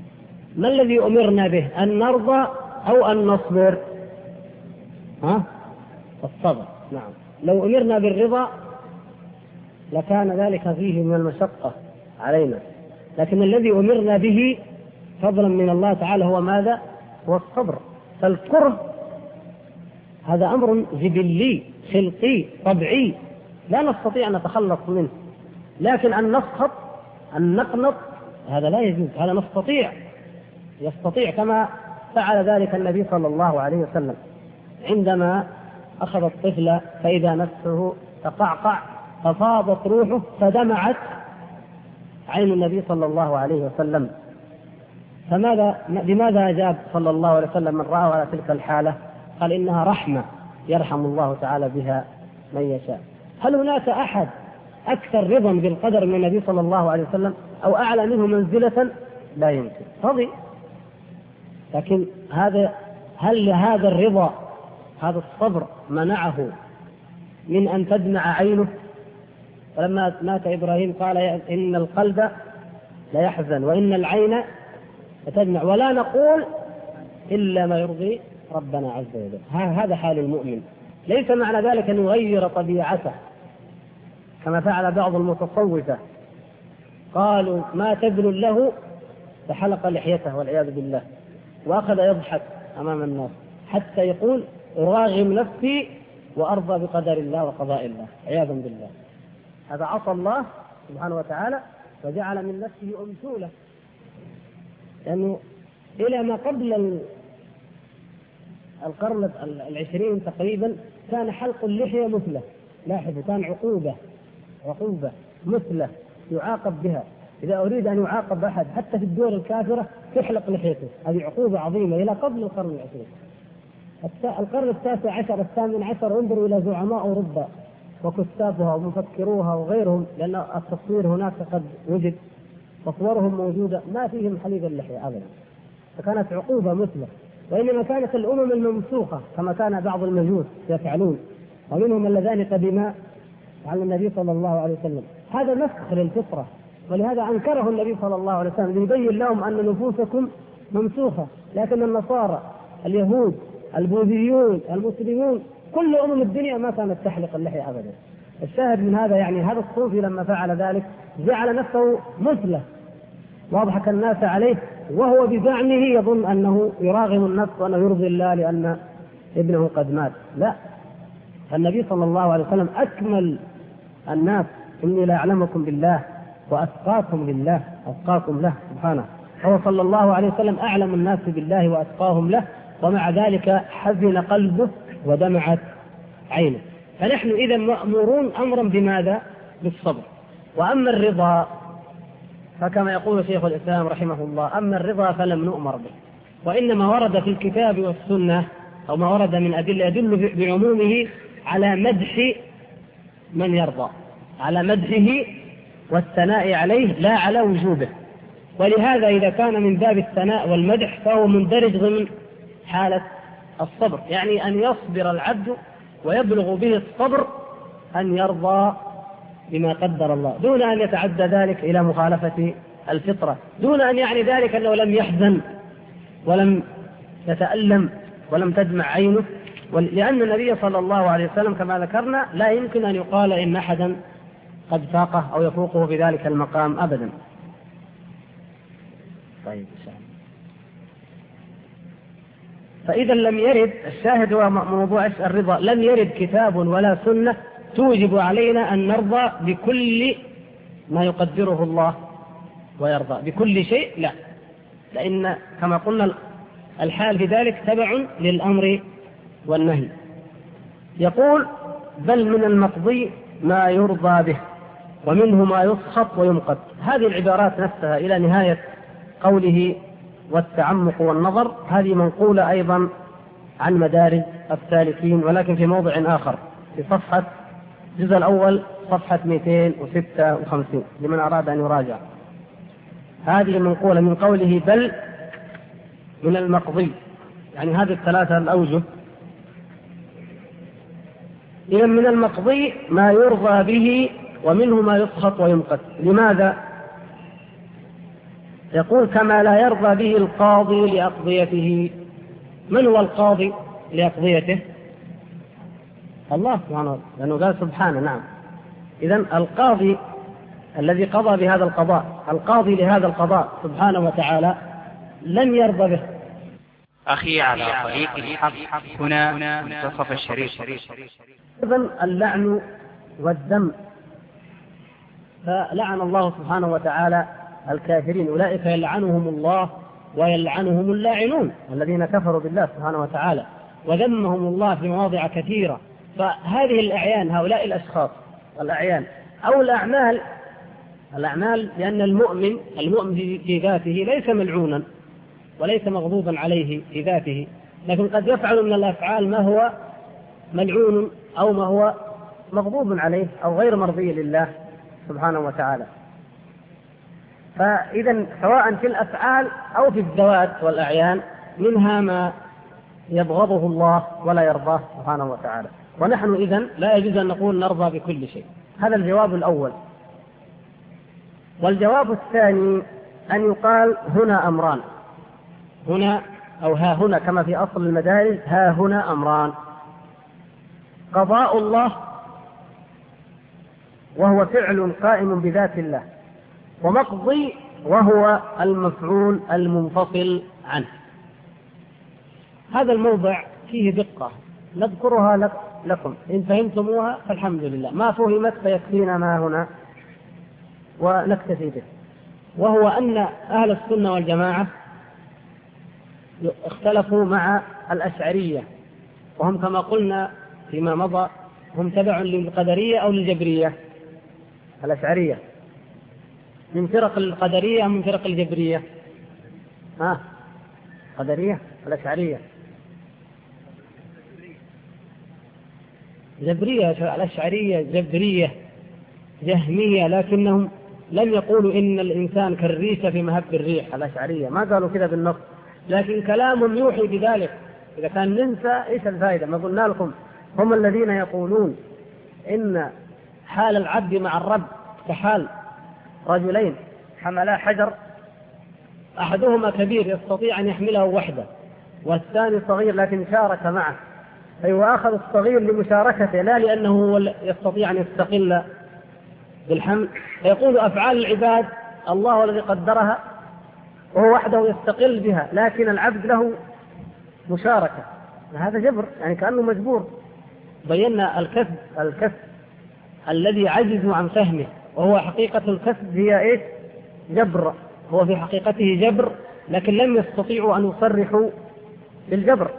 ما الذي أمرنا به؟ أن نرضى أو أن نصبر؟ الصبر. نعم، لو أمرنا بالرضا لكان ذلك فيه من المشقة علينا، لكن الذي أمرنا به فضلا من الله تعالى هو ماذا؟ هو الصبر. فالكره هذا أمر جبلي خلقي طبيعي لا نستطيع أن نتخلص منه، لكن أن نسخط أن نقنط هذا لا يجوز، هذا يستطيع كما فعل ذلك النبي صلى الله عليه وسلم عندما أخذ الطفل فإذا نفسه تقعقع ففاضت روحه فدمعت عين النبي صلى الله عليه وسلم. بماذا أجاب صلى الله عليه وسلم من رأى على تلك الحالة؟ قال إنها رحمة يرحم الله تعالى بها من يشاء. هل هناك أحد أكثر رضا بالقدر من النبي صلى الله عليه وسلم أو أعلى منه منزلة؟ لا يمكن، رضي. لكن هل هذا الرضا هذا الصبر منعه من أن تدمع عينه؟ ولما مات إبراهيم قال إن القلب لا يحزن وإن العين لتدمع ولا نقول إلا ما يرضي ربنا عز وجل. هذا حال المؤمن. ليس معنى ذلك أن يغير طبيعته كما فعل بعض المتصوفة، قالوا ما تبل له فحلق لحيته والعياذ بالله وأخذ يضحك أمام الناس حتى يقول أراغم نفسي وأرضى بقدر الله وقضاء الله عياذا بالله. هذا عصى الله سبحانه وتعالى وجعل من نفسه أمثولة، لأنه إلى ما قبل القرن 20 تقريبا كان حلق اللحية مثلة، لاحظوا كان عقوبة مثلة يعاقب بها. إذا أريد أن يعاقب أحد حتى في الدول الكافرة تحلق لحيته، هذه عقوبة عظيمة إلى قبل القرن 20. القرن 19 18 انظروا إلى زعماء أوروبا وكتابها ومفكروها وغيرهم، لأن التصوير هناك قد وجد وصورهم موجودة ما فيهم حليق اللحية أبدا، فكانت عقوبة مثلة. وإنما كانت الأمم الممسوخة كما كان بعض المجوس يفعلون، ومنهم اللذان قدما على النبي صلى الله عليه وسلم. هذا مسخ للفطرة، ولهذا أنكره النبي صلى الله عليه وسلم ليبين لهم أن نفوسكم ممسوخة. لكن النصارى اليهود البوذيون المسلمون كل أمم الدنيا ما كانت تحلق اللحية أبدا. الشاهد من هذا يعني هذا الصوفي لما فعل ذلك جعل نفسه مثله وأضحك الناس عليه، وهو بزعمه يظن أنه يراغم النفس وأنه يرضي الله لأن ابنه قد مات. لا، النبي صلى الله عليه وسلم أكمل الناس، إني لا أعلمكم بالله وأتقاكم لله، أتقاكم له سبحانه. هو صلى الله عليه وسلم أعلم الناس بالله وأتقاهم له، ومع ذلك حزن قلبه ودمعت عينه. فنحن إذا مأمورون أمرا بماذا؟ بالصبر. وأما الرضا فكما يقول شيخ الإسلام رحمه الله أما الرضا فلم نؤمر به، وإنما ورد في الكتاب والسنة أو ما ورد من أدلة يدل بعمومه على مدح من يرضى، على مدحه والثناء عليه لا على وجوبه. ولهذا إذا كان من باب الثناء والمدح فهو مندرج ضمن حالة الصبر، يعني أن يصبر العبد ويبلغ به الصبر أن يرضى بما قدر الله دون أن يتعدى ذلك إلى مخالفة الفطرة، دون أن يعني ذلك أنه لم يحزن ولم يتألم ولم تدمع عينه. لأن النبي صلى الله عليه وسلم كما ذكرنا لا يمكن أن يقال إن أحدا قد فاقه أو يفوقه بذلك المقام أبدا. طيب، فإذا لم يرد، الشاهد هو موضوع الرضا، لم يرد كتاب ولا سنة توجب علينا أن نرضى بكل ما يقدره الله ويرضى بكل شيء، لا، لأن كما قلنا الحال في ذلك تبع للأمر والنهي. يقول بل من المقضي ما يرضى به ومنه ما يسخط ويمقت. هذه العبارات نفسها إلى نهاية قوله والتعمق والنظر هذه منقولة أيضا عن مدارج السالكين، ولكن في موضع آخر في صفحة الجزء الأول صفحة 256 لمن أراد أن يراجع. هذه منقولة من قوله بل من المقضي، يعني هذه الثلاثة الأوجه. إذا من المقضي ما يرضى به ومنه ما يسخط ويمقت. لماذا؟ يقول كما لا يرضى به القاضي لأقضيته. من هو القاضي لأقضيته؟ الله سبحانه وتعالى، لأنه قال سبحانه. نعم. إذن القاضي الذي قضى بهذا القضاء، القاضي لهذا القضاء سبحانه وتعالى، لم يرضى به. أخي على طريق الحق هنا منتصف الشريف. إذن اللعن والذم، فلعن الله سبحانه وتعالى الكافرين، أولئك يلعنهم الله ويلعنهم اللاعنون الذين كفروا بالله سبحانه وتعالى، وذمهم الله في مواضع كثيرة. فهذه الأعيان، هؤلاء الأشخاص الأعيان أو الأعمال، لأن المؤمن في ذاته ليس ملعونا وليس مغضوبا عليه في ذاته، لكن قد يفعل من الأفعال ما هو ملعون أو ما هو مغضوب عليه أو غير مرضي لله سبحانه وتعالى. فإذا سواء في الأفعال أو في الذوات والأعيان منها ما يبغضه الله ولا يرضاه سبحانه وتعالى. ونحن إذن لا يجوز أن نقول نرضى بكل شيء. هذا الجواب الأول. والجواب الثاني أن يقال هنا أمران، هنا أو ها هنا كما في أصل المدارس، ها هنا أمران: قضاء الله وهو فعل قائم بذات الله، ومقضي وهو المفعول المنفصل عنه. هذا الموضع فيه دقة نذكرها لكم، إن فهمتموها فالحمد لله، ما فهمت فيكفينا ما هنا ونكتفي به. وهو أن أهل السنة والجماعة اختلفوا مع الأشعرية، وهم كما قلنا فيما مضى هم تبع للقدرية أو للجبرية. الأشعرية من فرق القدرية أو من فرق الجبرية؟ قدرية. الأشعرية جبرية. الأشعرية جبرية جهمية، لكنهم لم يقولوا إن الإنسان كالريشة في مهب الريح. الأشعرية ما قالوا كذا بالنص، لكن كلام يوحي بذلك. إذا كان ننسى إيش الفائدة؟ ما قلنا لكم هم الذين يقولون إن حال العبد مع الرب كحال رجلين حملا حجر، أحدهما كبير يستطيع أن يحمله وحده، والثاني صغير لكن شارك معه، فهو أخذ الصغير لمشاركته لا لأنه يستطيع أن يستقل بالحمل. فيقول أفعال العباد الله الذي قدرها وهو وحده يستقل بها، لكن العبد له مشاركة. هذا جبر، يعني كأنه مجبور. بينا الكسب الذي عجزوا عن فهمه، وهو حقيقة الكسب هي إيش؟ جبر. هو في حقيقته جبر، لكن لم يستطيعوا أن يصرحوا بالجبر.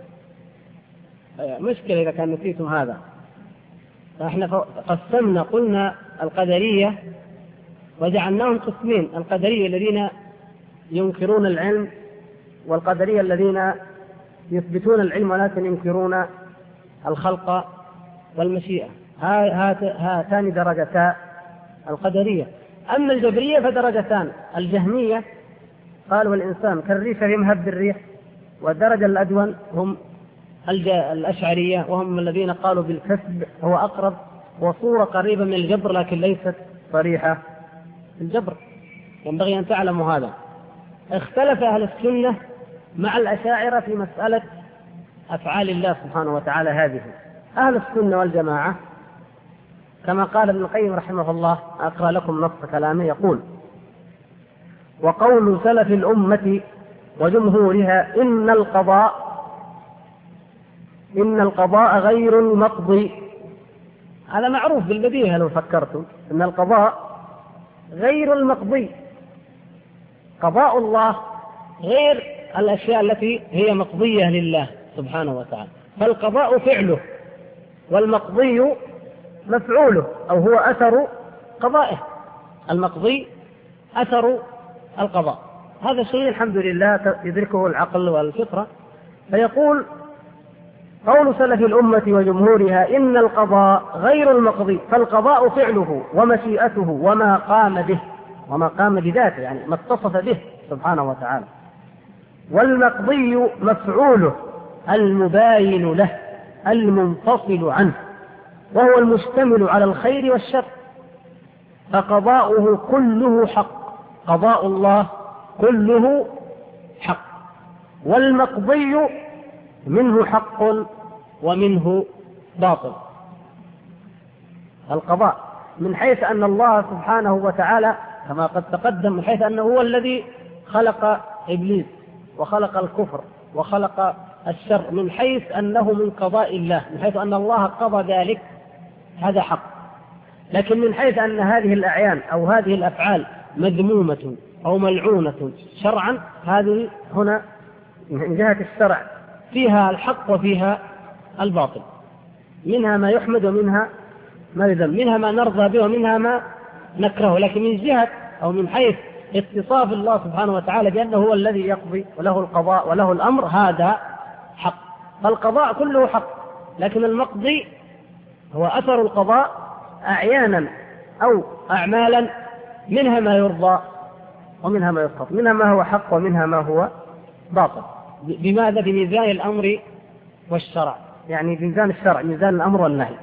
مشكلة إذا كان نسيتم هذا. فإحنا قسمنا، قلنا القدرية وجعلناهم قسمين: القدرية الذين ينكرون العلم، والقدرية الذين يثبتون العلم ولكن ينكرون الخلق والمشيئة. هاتان درجتا القدرية. أما الجبرية فدرجتان: الجهمية قالوا الإنسان كالريشة في مهب الريح، والدرجة الأدون هم الأشعرية، وهم الذين قالوا بالكسب، هو أقرب وصورة قريبة من الجبر لكن ليست صريحة الجبر. ينبغي أن تعلموا هذا. اختلف أهل السنة مع الأشاعرة في مسألة أفعال الله سبحانه وتعالى هذه. أهل السنة والجماعة كما قال ابن القيم رحمه الله، أقرأ لكم نص كلامه، يقول: وقول سلف الأمة وجمهورها إن القضاء غير المقضي. هذا معروف بالبديهة لو فكرتم، إن القضاء غير المقضي. قضاء الله غير الأشياء التي هي مقضية لله سبحانه وتعالى، فالقضاء فعله والمقضي مفعوله، أو هو أثر قضائه. المقضي أثر القضاء. هذا شيء الحمد لله يدركه العقل والفطرة. فيقول: قول سلف الأمة وجمهورها إن القضاء غير المقضي، فالقضاء فعله ومشيئته وما قام بذاته، يعني ما اتصف به سبحانه وتعالى. والمقضي مفعوله المباين له المنفصل عنه، وهو المشتمل على الخير والشر، فقضاؤه كله حق. قضاء الله كله حق، والمقضي منه حق ومنه باطل. القضاء من حيث أن الله سبحانه وتعالى كما قد تقدم، من حيث أنه هو الذي خلق إبليس وخلق الكفر وخلق الشر، من حيث أنه من قضاء الله، من حيث أن الله قضى ذلك، هذا حق. لكن من حيث أن هذه الأعيان أو هذه الأفعال مذمومة أو ملعونة شرعا، هذه هنا من جهة الشرع فيها الحق وفيها الباطل، منها ما يحمد ومنها ما يذم، منها ما نرضى به ومنها ما نكره. لكن من جهة أو من حيث اتصاف الله سبحانه وتعالى بأنه هو الذي يقضي وله القضاء وله الأمر، هذا حق. فالقضاء كله حق، لكن المقضي هو أثر القضاء أعيانا أو أعمالا، منها ما يرضى ومنها ما يسقط، منها ما هو حق ومنها ما هو باطل. بماذا؟ بميزان الأمر والشرع، يعني بميزان الشرع، ميزان الأمر والنهي.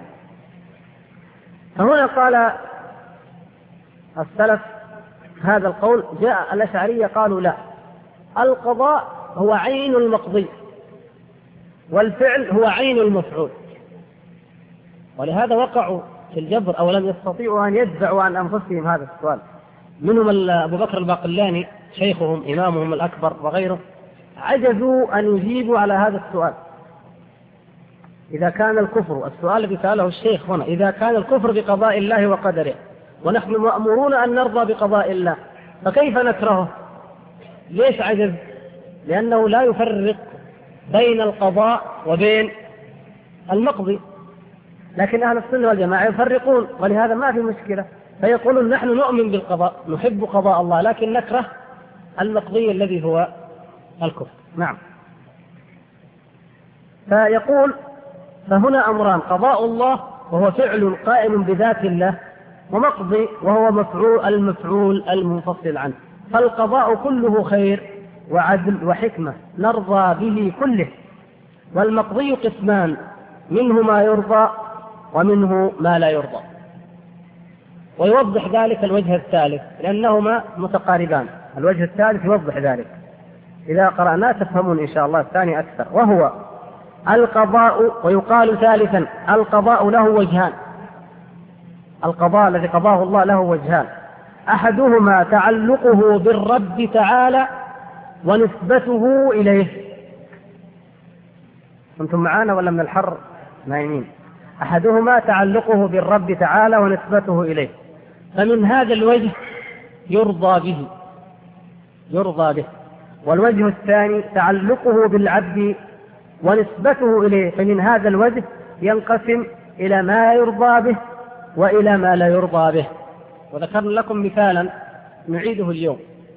فهنا قال السلف هذا القول، جاء الأشعرية قالوا لا، القضاء هو عين المقضي والفعل هو عين المفعول، ولهذا وقعوا في الجبر أو لم يستطيعوا أن يدفعوا عن أنفسهم هذا السؤال. منهم أبو بكر الباقلاني شيخهم إمامهم الأكبر وغيره، عجزوا أن يجيبوا على هذا السؤال. إذا كان الكفر، السؤال الذي سأله الشيخ هنا، إذا كان الكفر بقضاء الله وقدره ونحن مأمورون أن نرضى بقضاء الله، فكيف نكرهه؟ ليش عجز؟ لأنه لا يفرق بين القضاء وبين المقضي. لكن أهل السنة والجماعة يفرقون، ولهذا ما في مشكلة، فيقولون نحن نؤمن بالقضاء، نحب قضاء الله، لكن نكره المقضي الذي هو الكفر. نعم. فيقول فهنا أمران: قضاء الله وهو فعل قائم بذات الله، ومقضي وهو المفعول المنفصل عنه. فالقضاء كله خير وعدل وحكمة نرضى به كله، والمقضي قسمان: منه ما يرضى ومنه ما لا يرضى. ويوضح ذلك الوجه الثالث، لأنهما متقاربان. الوجه الثالث يوضح ذلك، إذا قرأناه تفهمون إن شاء الله الثاني أكثر. وهو القضاء، ويقال ثالثا القضاء له وجهان. القضاء الذي قضاه الله له وجهان: أحدهما تعلقه بالرب تعالى ونسبته إليه. أنتم معانا ولا من الحر نايمين؟ أحدهما تعلقه بالرب تعالى ونسبته إليه، فمن هذا الوجه يرضى به. والوجه الثاني تعلقه بالعبد ونسبته إليه، فمن هذا الوجه ينقسم إلى ما يرضى به وإلى ما لا يرضى به. وذكرنا لكم مثالا نعيده اليوم: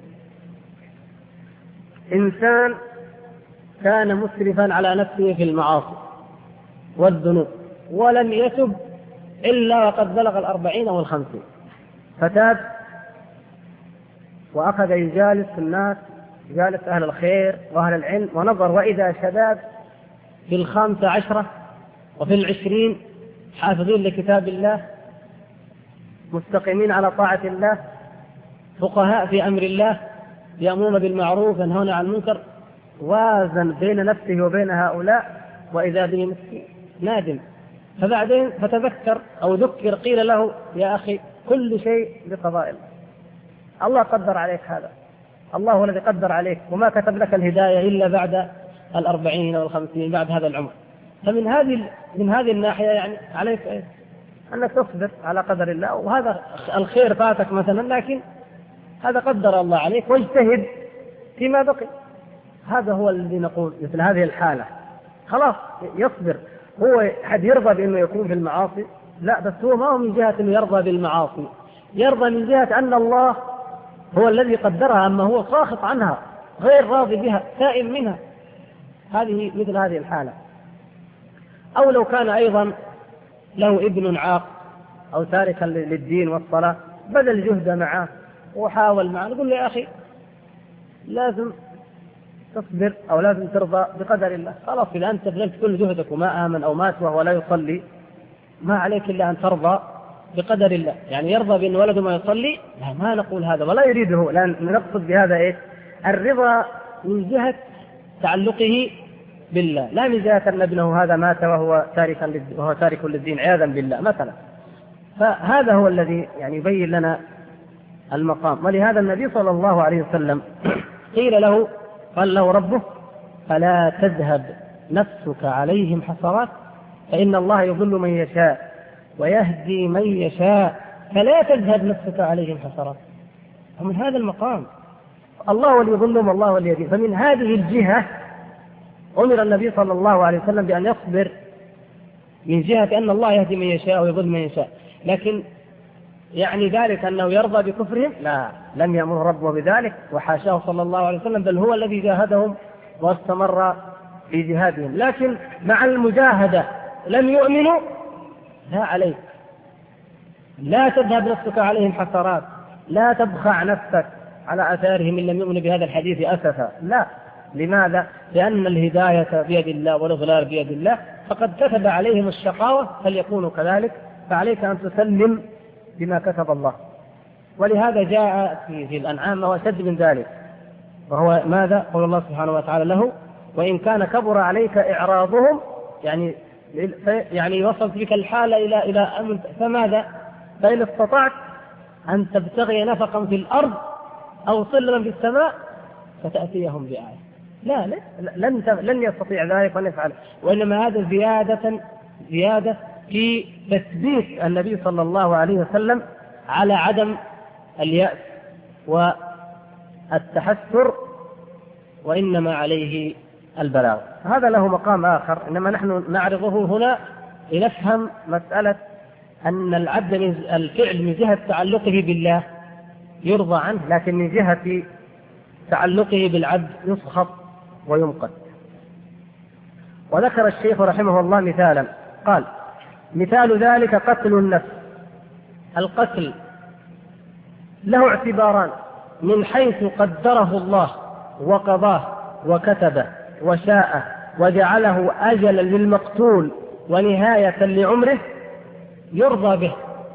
إنسان كان مسرفا على نفسه في المعاصي والذنوب ولم يتب إلا وقد بلغ 40 أو 50، فتاب وأخذ يجالس الناس، يجالس أهل الخير وأهل العلم، ونظر وإذا شباب في 15 وفي 20 حافظين لكتاب الله، مستقيمين على طاعة الله، فقهاء في أمر الله، يأمرون بالمعروف وينهون عن المنكر. وازن بين نفسه وبين هؤلاء، وإذا به مسكين نادم. فبعدين فتذكر أو ذكر، قيل له: يا أخي كل شيء بقضاء الله، الله قدر عليك هذا، الله هو الذي قدر عليك، وما كتب لك الهداية إلا بعد 40 أو 50 بعد هذا العمر. فمن هذه الناحية يعني عليك أنك تصبر على قدر الله، وهذا الخير فاتك مثلا، لكن هذا قدر الله عليك، واجتهد فيما بقي. هذا هو الذي نقول مثل هذه الحالة خلاص يصبر. هو حد يرضى بأنه يكون في المعاصي؟ لا، بس هو ما هو من جهة أنه يرضى بالمعاصي، يرضى من جهة أن الله هو الذي قدرها، أما هو ساخط عنها غير راضي بها سائم منها. هذه مثل هذه الحالة. أو لو كان أيضا له ابن عاق أو تاركا للدين والصلاة، بذل جهد معه وحاول معه، نقول له: يا أخي لازم تصبر أو لازم ترضى بقدر الله. خلاص، إذا أنت بذلت كل جهدك وما آمن أو مات وهو لا يصلي، ما عليك إلا أن ترضى بقدر الله. يعني يرضى بأن ولده ما يصلي؟ لا، ما نقول هذا ولا يريده، لأن نقصد بهذا إيه؟ الرضا من جهة تعلقه بالله، لا من جهة أن ابنه هذا مات وهو تارك للدين عياذا بالله مثلا. فهذا هو الذي يعني يبين لنا المقام. ولهذا النبي صلى الله عليه وسلم قيل له، قال له ربه: فلا تذهب نفسك عليهم حسرات فإن الله يضل من يشاء ويهدي من يشاء فلا تذهب نفسك عليهم حسرات. فمن هذا المقام الله ولي يضلهم والله ولي يهديهم. فمن هذه الجهة أمر النبي صلى الله عليه وسلم بأن يصبر من جهة أن الله يهدي من يشاء ويضل من يشاء. لكن يعني ذلك أنه يرضى بكفرهم؟ لا، لم يأمر ربه بذلك وحاشاه صلى الله عليه وسلم، بل هو الذي جاهدهم واستمر في جهادهم. لكن مع المجاهدة لم يؤمنوا، لا عليك، لا تذهب نفسك عليهم حسرات، لا تبخع نفسك على آثارهم إن لم يؤمنوا بهذا الحديث أسفا. لا. لماذا؟ لأن الهداية بيد الله والإضلال بيد الله، فقد كتب عليهم الشقاوة فليكونوا كذلك، فعليك أن تسلم بما كتب الله. ولهذا جاء في الأنعام ما هو أشد من ذلك، وهو ماذا؟ قول الله سبحانه وتعالى له: وإن كان كبر عليك إعراضهم، يعني وصلت بك الحالة إلى أمن، فماذا؟ فإن استطعت أن تبتغي نفقا في الأرض أو سلما في السماء فتأتيهم بآية. لا، لن يستطيع ذلك وأن يفعل. وإنما هذا زيادة في تثبيت النبي صلى الله عليه وسلم على عدم اليأس والتحسر، وإنما عليه البلاغ. هذا له مقام آخر، إنما نحن نعرضه هنا لنفهم مسألة أن العبد الفعل من جهة تعلقه بالله يرضى عنه، لكن من جهة تعلقه بالعبد يسخط ويمقت. وذكر الشيخ رحمه الله مثالا، قال: مثال ذلك قتل النفس. القتل له اعتباران: من حيث قدره الله وقضاه وكتبه وشاءه وجعله أجلا للمقتول ونهاية لعمره، يرضى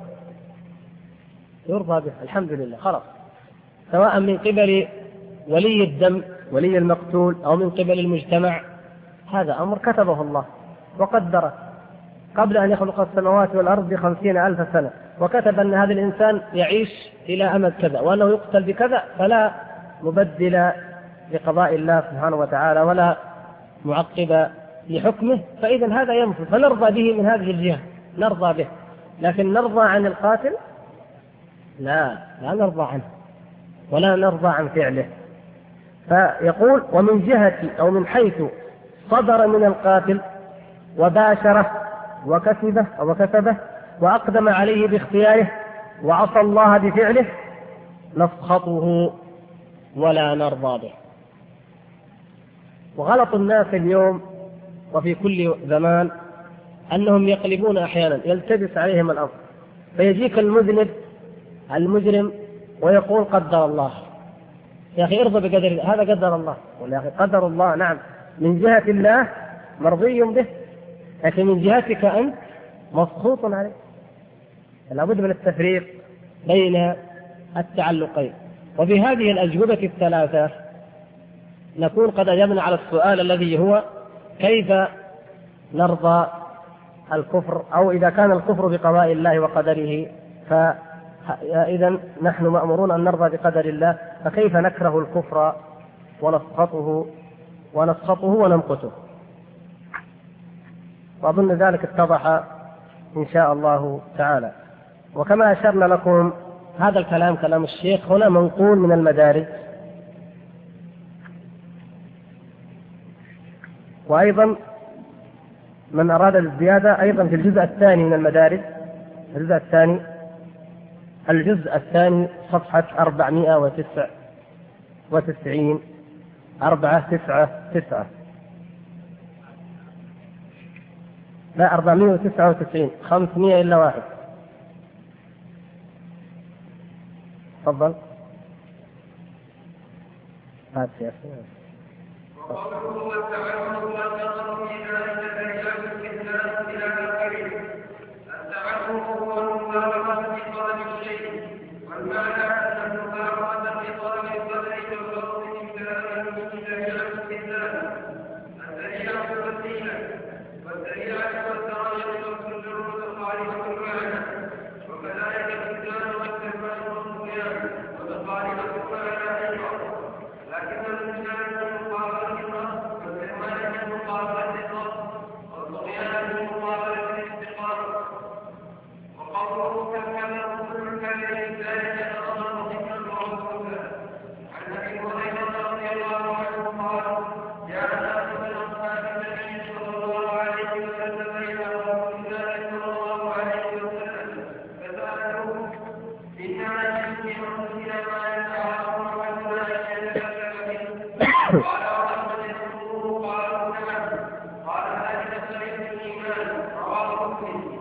به الحمد لله، خلاص، سواء من قبل ولي الدم ولي المقتول أو من قبل المجتمع. هذا أمر كتبه الله وقدره قبل أن يخلق السماوات والأرض ب50,000 سنة، وكتب أن هذا الإنسان يعيش إلى أمد كذا وأنه يقتل بكذا، فلا مبدل لقضاء الله سبحانه وتعالى ولا معقب لحكمه. فإذا هذا ينفذ، فنرضى به من هذه الجهة، نرضى به. لكن نرضى عن القاتل؟ لا نرضى عنه ولا نرضى عن فعله. فيقول: ومن جهة أو من حيث صدر من القاتل وباشره وكسبه وأقدم عليه باختياره وعصى الله بفعله، نسخطه ولا نرضى به. وغلط الناس اليوم وفي كل زمان أنهم يقلبون أحيانا، يلتبس عليهم الأمر، فيجيك المجرم ويقول: قدر الله. يا أخي ارضى بقدر الله، هذا قدر الله. ويا أخي قدر الله نعم من جهة الله مرضي به، لكن من جهتك أنت مسخوط عليه. لابد من التفريق بين التعلقين. وبهذه الأجوبة الثلاثة نكون قد أجبنا على السؤال الذي هو: كيف نرضى الكفر؟ أو إذا كان الكفر بقضاء الله وقدره فإذا نحن مأمورون أن نرضى بقدر الله، فكيف نكره الكفر ونسخطه ونمقته؟ وأظن ذلك اتضح إن شاء الله تعالى. وكما أشرنا لكم هذا الكلام كلام الشيخ هنا منقول من المدارج، وأيضا من أراد الزيادة أيضا في الجزء الثاني من المدارج، الجزء الثاني صفحة 499 499 لا 499 500 إلا واحد. تفضل. هذا يا أخي. والمعنى أيضا، لكن الإنسان من مقابلة النص والإيمان من مقابلة النص والطغيان من مقابلة الاستقامة. وقوله كالكلام كل كلام ذلك يتضمن ذكر ورسوله. عن أبي هريرة رضي الله عنه قال: جاء ناس من أصحاب النبي صلى الله عليه وسلم إلى رسول الله صلى الله عليه وسلم فسألوه: إنا نجد أنفسنا ما يتعاطون ولا يتكلم به. قال: ورحمة الصدور. قالوا: نعم. قال: ذلك صريح الإيمان. رواه مسلم.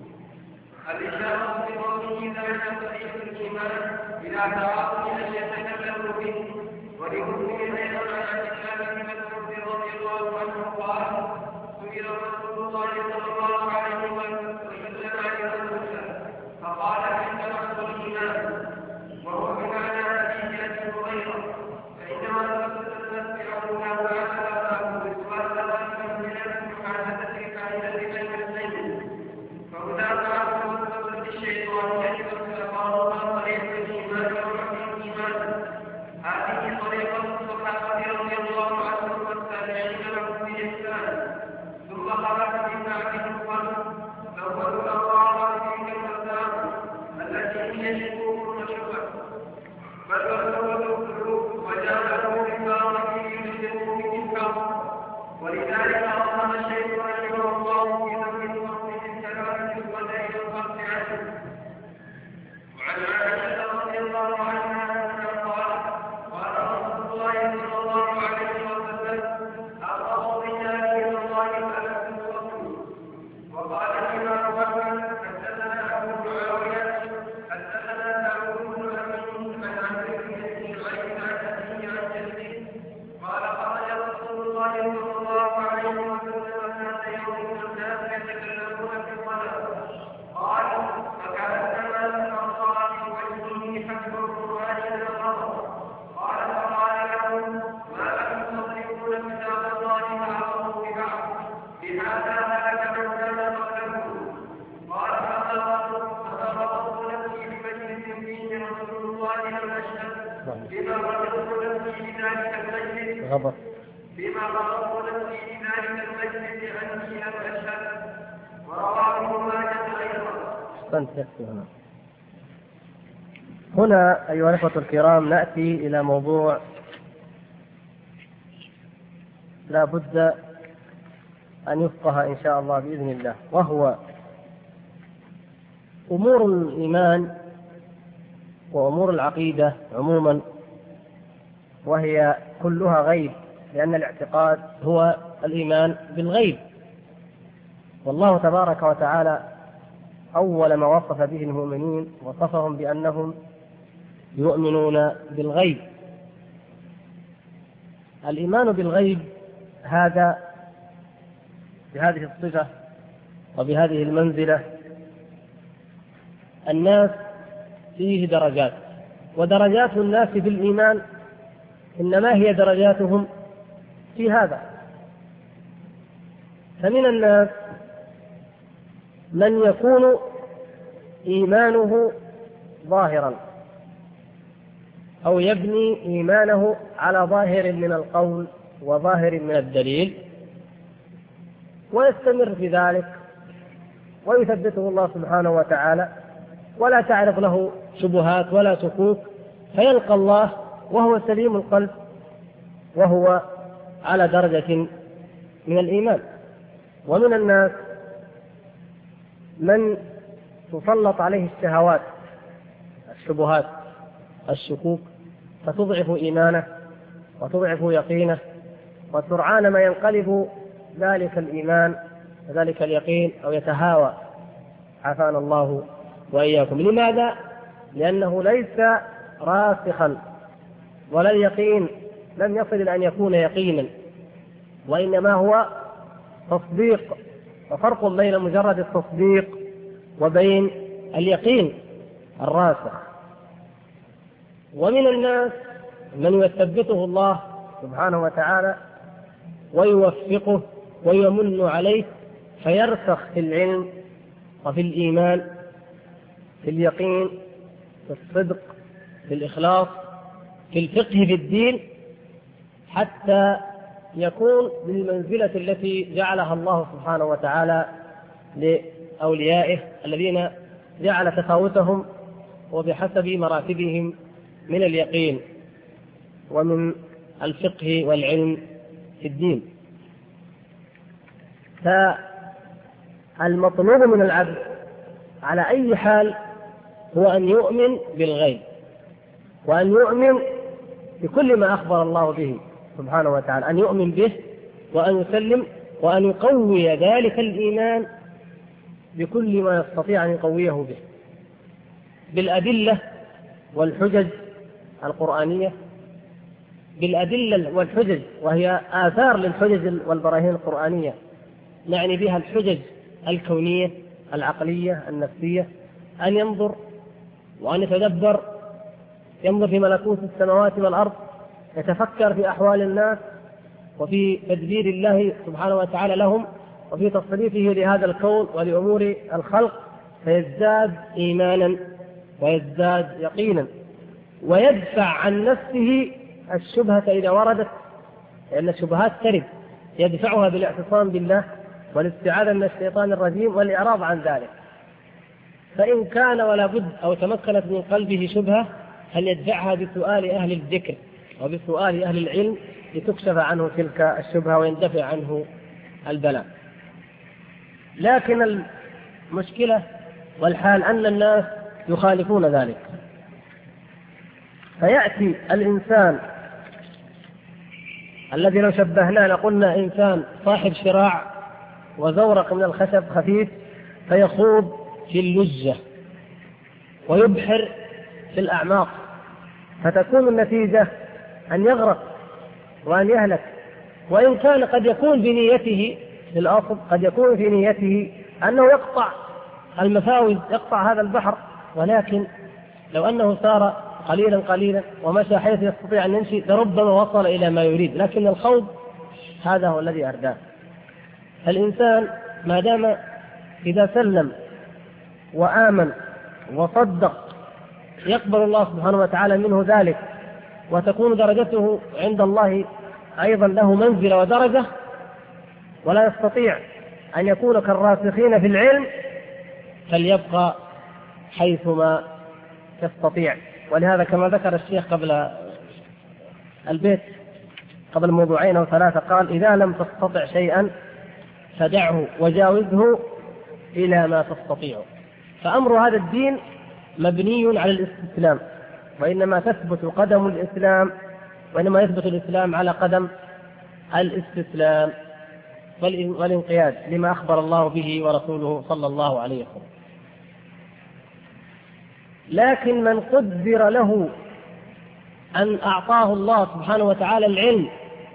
الإشارة بقوله ذلك صريح الإيمان إلى تعاطي أن يتكلم به. ولمسلم أيضا عن الإمام بن مسعود رضي الله عنه قال: سئل رسول الله صلى الله عليه وسلم عن الموسى فقال: عند نصر الإيمان. وهو بمعنى حديث أبي هريرة. فإنما تستمتعون وعلى وسواسا من المحادثة فائدة بين الاثنين. فهناك عقل للشيطان يجب استقامة طريق الإيمان ووحي الإيمان. هذه طريقة الصحابة رضي الله عنهم والتابعين لهم بإحسان. ثم خرج من بعدهم قوم فولوا الله تلك المسام التي هي شكوك وشبه فدخلوا القلوب وجاءوا بما يشركوا بالكفر. ولذلك أصاب الشيخ رحمه الله في ذنب الوقت بالكلام في القدر والقصد عنه. وعن عائشة رضي الله عنها قال: قال رسول الله صلى الله عليه وسلم: أقرب الرجال إلى الله فلم تصلوا. وقال الإمام أحمد: حدثنا أبو معاوية حدثنا داوود بن أمين عن عمرو بن شعيب عن أبيه عن جده قال: خرج رسول الله صلى الله عليه وسلم ذات يوم الناس يتكلمون في الصلاة. قال: فكأنما الأنصار في وجهه حسب القرآن من الغضب. قال: فقال لهم: ما لكم تصرفون كتاب الله بعضه ببعض؟ بهذا هلك من كان قبلكم. قال: فخرجت نفسي بمجلس فيه رسول الله لم أشهد بما غضبت نفسي بذلك المجلس بما غضبت نفسي بذلك المجلس أني لم أشهد. ورواه ابن ماجه أيضا. هنا أيها الأخوة الكرام نأتي إلى موضوع لا بد أن يفقه إن شاء الله بإذن الله، وهو أمور الإيمان وأمور العقيدة عموما، وهي كلها غيب، لأن الاعتقاد هو الإيمان بالغيب. والله تبارك وتعالى أول ما وصف به المؤمنين وصفهم بأنهم يؤمنون بالغيب. الإيمان بالغيب هذا بهذه الصفة وبهذه المنزلة الناس فيه درجات، ودرجات الناس في الإيمان إنما هي درجاتهم في هذا. فمن الناس من يكون إيمانه ظاهرا أو يبني إيمانه على ظاهر من القول وظاهر من الدليل ويستمر في ذلك ويثبته الله سبحانه وتعالى، ولا تعرض له شبهات ولا شكوك، فيلقى الله وهو سليم القلب وهو على درجة من الإيمان. ومن الناس من تسلط عليه الشهوات الشبهات الشكوك فتضعف إيمانه وتضعف يقينه، وسرعان ما ينقلب ذلك الإيمان وذلك اليقين أو يتهاوى، عافانا الله وإياكم. لماذا؟ لأنه ليس راسخا، ولا اليقين لم يصل إلى أن يكون يقينا، وإنما هو تصديق، وفرق بين مجرد التصديق وبين اليقين الراسخ. ومن الناس من يثبته الله سبحانه وتعالى ويوفقه ويمن عليه فيرسخ في العلم وفي الإيمان، في اليقين، في الصدق، في الإخلاص، في الفقه في الدين حتى يكون بالمنزلة التي جعلها الله سبحانه وتعالى لأوليائه الذين جعل تفاوتهم وبحسب مراتبهم من اليقين ومن الفقه والعلم في الدين. فالمطلوب من العبد على أي حال هو أن يؤمن بالغيب، وأن يؤمن بكل ما أخبر الله به سبحانه وتعالى، أن يؤمن به وأن يسلم وأن يقوي ذلك الإيمان بكل ما يستطيع أن يقويه به بالأدلة والحجج القرآنية، بالأدلة والحجج وهي آثار للحجج والبراهين القرآنية، نعني بها الحجج الكونية العقلية النفسية، أن ينظر وأن يتدبر، ينظر في ملكوت السماوات والأرض، يتفكر في أحوال الناس وفي تدبير الله سبحانه وتعالى لهم وفي تصريفه لهذا الكون ولأمور الخلق، فيزداد إيمانا ويزداد يقينا، ويدفع عن نفسه الشبهة إذا وردت، لأن الشبهات ترد، يدفعها بالاعتصام بالله والاستعاذة من الشيطان الرجيم والإعراض عن ذلك. فإن كان ولا بد أو تمكنت من قلبه شبهة فليدفعها بسؤال أهل الذكر وبسؤال أهل العلم لتكشف عنه تلك الشبهة ويندفع عنه البلاء. لكن المشكلة والحال أن الناس يخالفون ذلك، فيأتي الإنسان الذي لو شبهناه لقلنا إنسان صاحب شراع وزورق من الخشب خفيف، فيخوض في اللجة ويبحر في الأعماق، فتكون النتيجة أن يغرق وأن يهلك. وإن كان قد يكون في نيته في الأصل، قد يكون في نيته أنه يقطع المفاوز، يقطع هذا البحر، ولكن لو أنه سار قليلا قليلا ومشى حيث يستطيع أن يمشي لربما وصل إلى ما يريد، لكن الخوض هذا هو الذي أرداه. الإنسان ما دام إذا سلم وآمن وصدق يقبل الله سبحانه وتعالى منه ذلك، وتكون درجته عند الله أيضا له منزلة ودرجة، ولا يستطيع أن يكون كالراسخين في العلم، فليبقى حيثما يستطيع. ولهذا كما ذكر الشيخ قبل البيت قبل موضوعين أو ثلاثة قال: إذا لم تستطع شيئا فدعه وجاوزه إلى ما تستطيع. فأمر هذا الدين مبني على الاستسلام، وإنما تثبت قدم الإسلام، وإنما يثبت الإسلام على قدم الاستسلام والانقياد لما أخبر الله به ورسوله صلى الله عليه وسلم. لكن من قدر له أن أعطاه الله سبحانه وتعالى العلم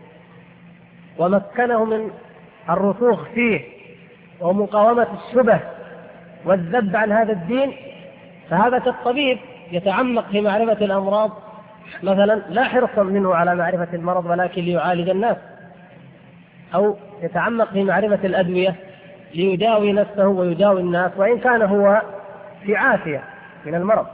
ومكنه من الرسوخ فيه ومقاومة الشبه والذب عن هذا الدين، فهذا كالطبيب يتعمق في معرفة الأمراض مثلا، لا حرصا منه على معرفة المرض ولكن ليعالج الناس، أو يتعمق في معرفة الأدوية ليداوي نفسه ويداوي الناس وإن كان هو في عافية من المرض.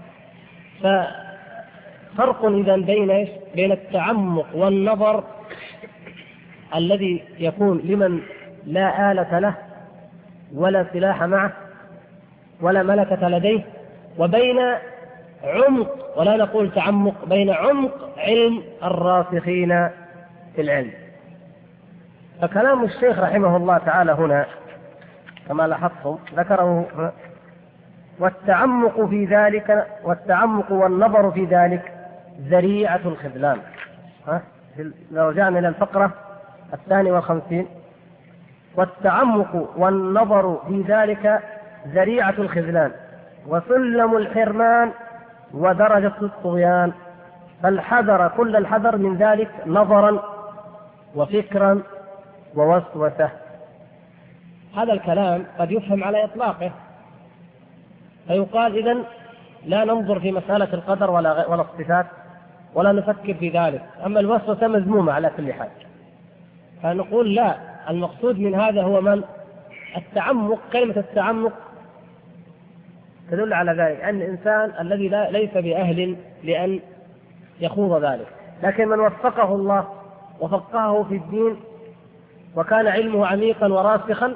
ففرق إذن بين التعمق والنظر الذي يكون لمن لا آلة له ولا سلاح معه ولا ملكة لديه، وبين عمق، ولا نقول تعمق، بين عمق علم الراسخين في العلم. فكلام الشيخ رحمه الله تعالى هنا كما لاحظتم ذكره: والتعمق في ذلك، والتعمق والنظر في ذلك ذريعة الخذلان. لو رجعنا إلى الفقرة 52: والتعمق والنظر في ذلك ذريعة الخذلان وسلم الحرمان ودرجة الطغيان، فالحذر كل الحذر من ذلك نظرا وفكرا ووسوسة. هذا الكلام قد يفهم على إطلاقه، فيقال إذن لا ننظر في مسألة القدر ولا الصفات ولا نفكر في ذلك، أما الوسوسة مذمومة على كل حال. فنقول لا، المقصود من هذا هو من التعمق. كلمة التعمق تدل على ذلك أن الإنسان الذي ليس بأهل لأن يخوض ذلك. لكن من وفقه الله وفقهه في الدين وكان علمه عميقا وراسخا،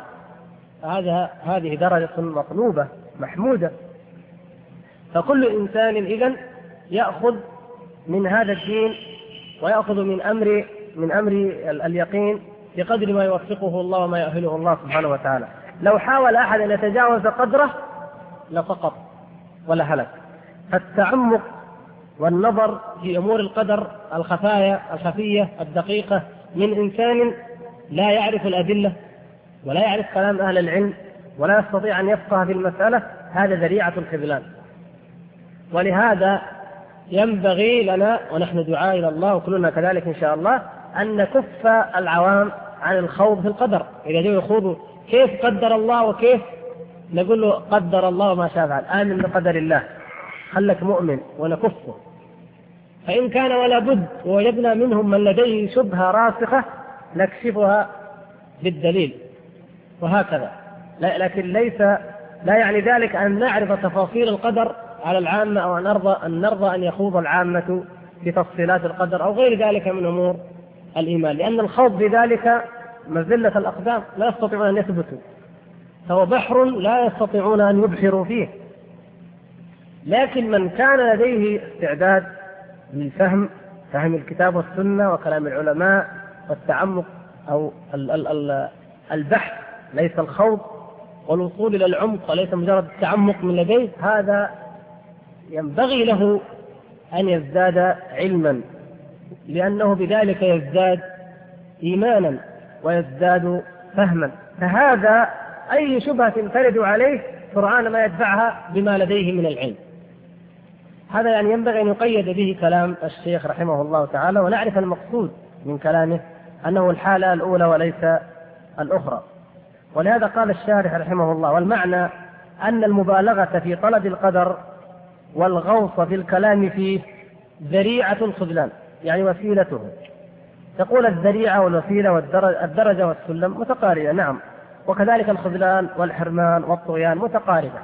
هذه درجة مطلوبة محمودة. فكل إنسان إذن يأخذ من هذا الدين ويأخذ من أمر اليقين بقدر ما يوفقه الله وما يؤهله الله سبحانه وتعالى. لو حاول أحد أن يتجاوز قدره لسقط ولا هلك. فالتعمق والنظر في أمور القدر الخفية الدقيقة من إنسان لا يعرف الأدلة ولا يعرف كلام أهل العلم ولا يستطيع أن يفقه في المسألة، هذا ذريعة الخذلان. ولهذا ينبغي لنا ونحن دعاء إلى الله وكلنا كذلك إن شاء الله أن نكف العوام عن الخوض في القدر. إذا جاءوا يخوضوا كيف قدر الله وكيف، نقول له قدر الله ما شاء فعل، آمن بقدر الله، خلك مؤمن ونكفه. فإن كان ولا بد ووجدنا منهم من لديه شبهة راسخة نكشفها بالدليل وهكذا. لكن لا يعني ذلك أن نعرف تفاصيل القدر على العامة أو أن نرضى أن يخوض العامة في تفصيلات القدر أو غير ذلك من أمور الإيمان، لأن الخوض بذلك مزلة الأقدام، لا يستطيعون أن يثبتوا، فهو بحر لا يستطيعون أن يبحروا فيه. لكن من كان لديه استعداد للفهم، فهم الكتاب والسنة وكلام العلماء والتعمق أو البحث ليس الخوض، والوصول إلى العمق وليس مجرد التعمق من لديه، هذا ينبغي له أن يزداد علما، لأنه بذلك يزداد إيمانا ويزداد فهما. فهذا أي شبهة ترد عليه سرعان ما يدفعها بما لديه من العلم. هذا يعني ينبغي أن يقيد به كلام الشيخ رحمه الله تعالى، ونعرف المقصود من كلامه أنه الحالة الأولى وليس الأخرى. ولهذا قال الشارح رحمه الله: والمعنى أن المبالغة في طلب القدر والغوص في الكلام فيه ذريعة الخذلان، يعني وسيلته. تقول الذريعة والوسيلة والدرجة والسلم متقاربة، نعم، وكذلك الخذلان والحرمان والطغيان متقاربة،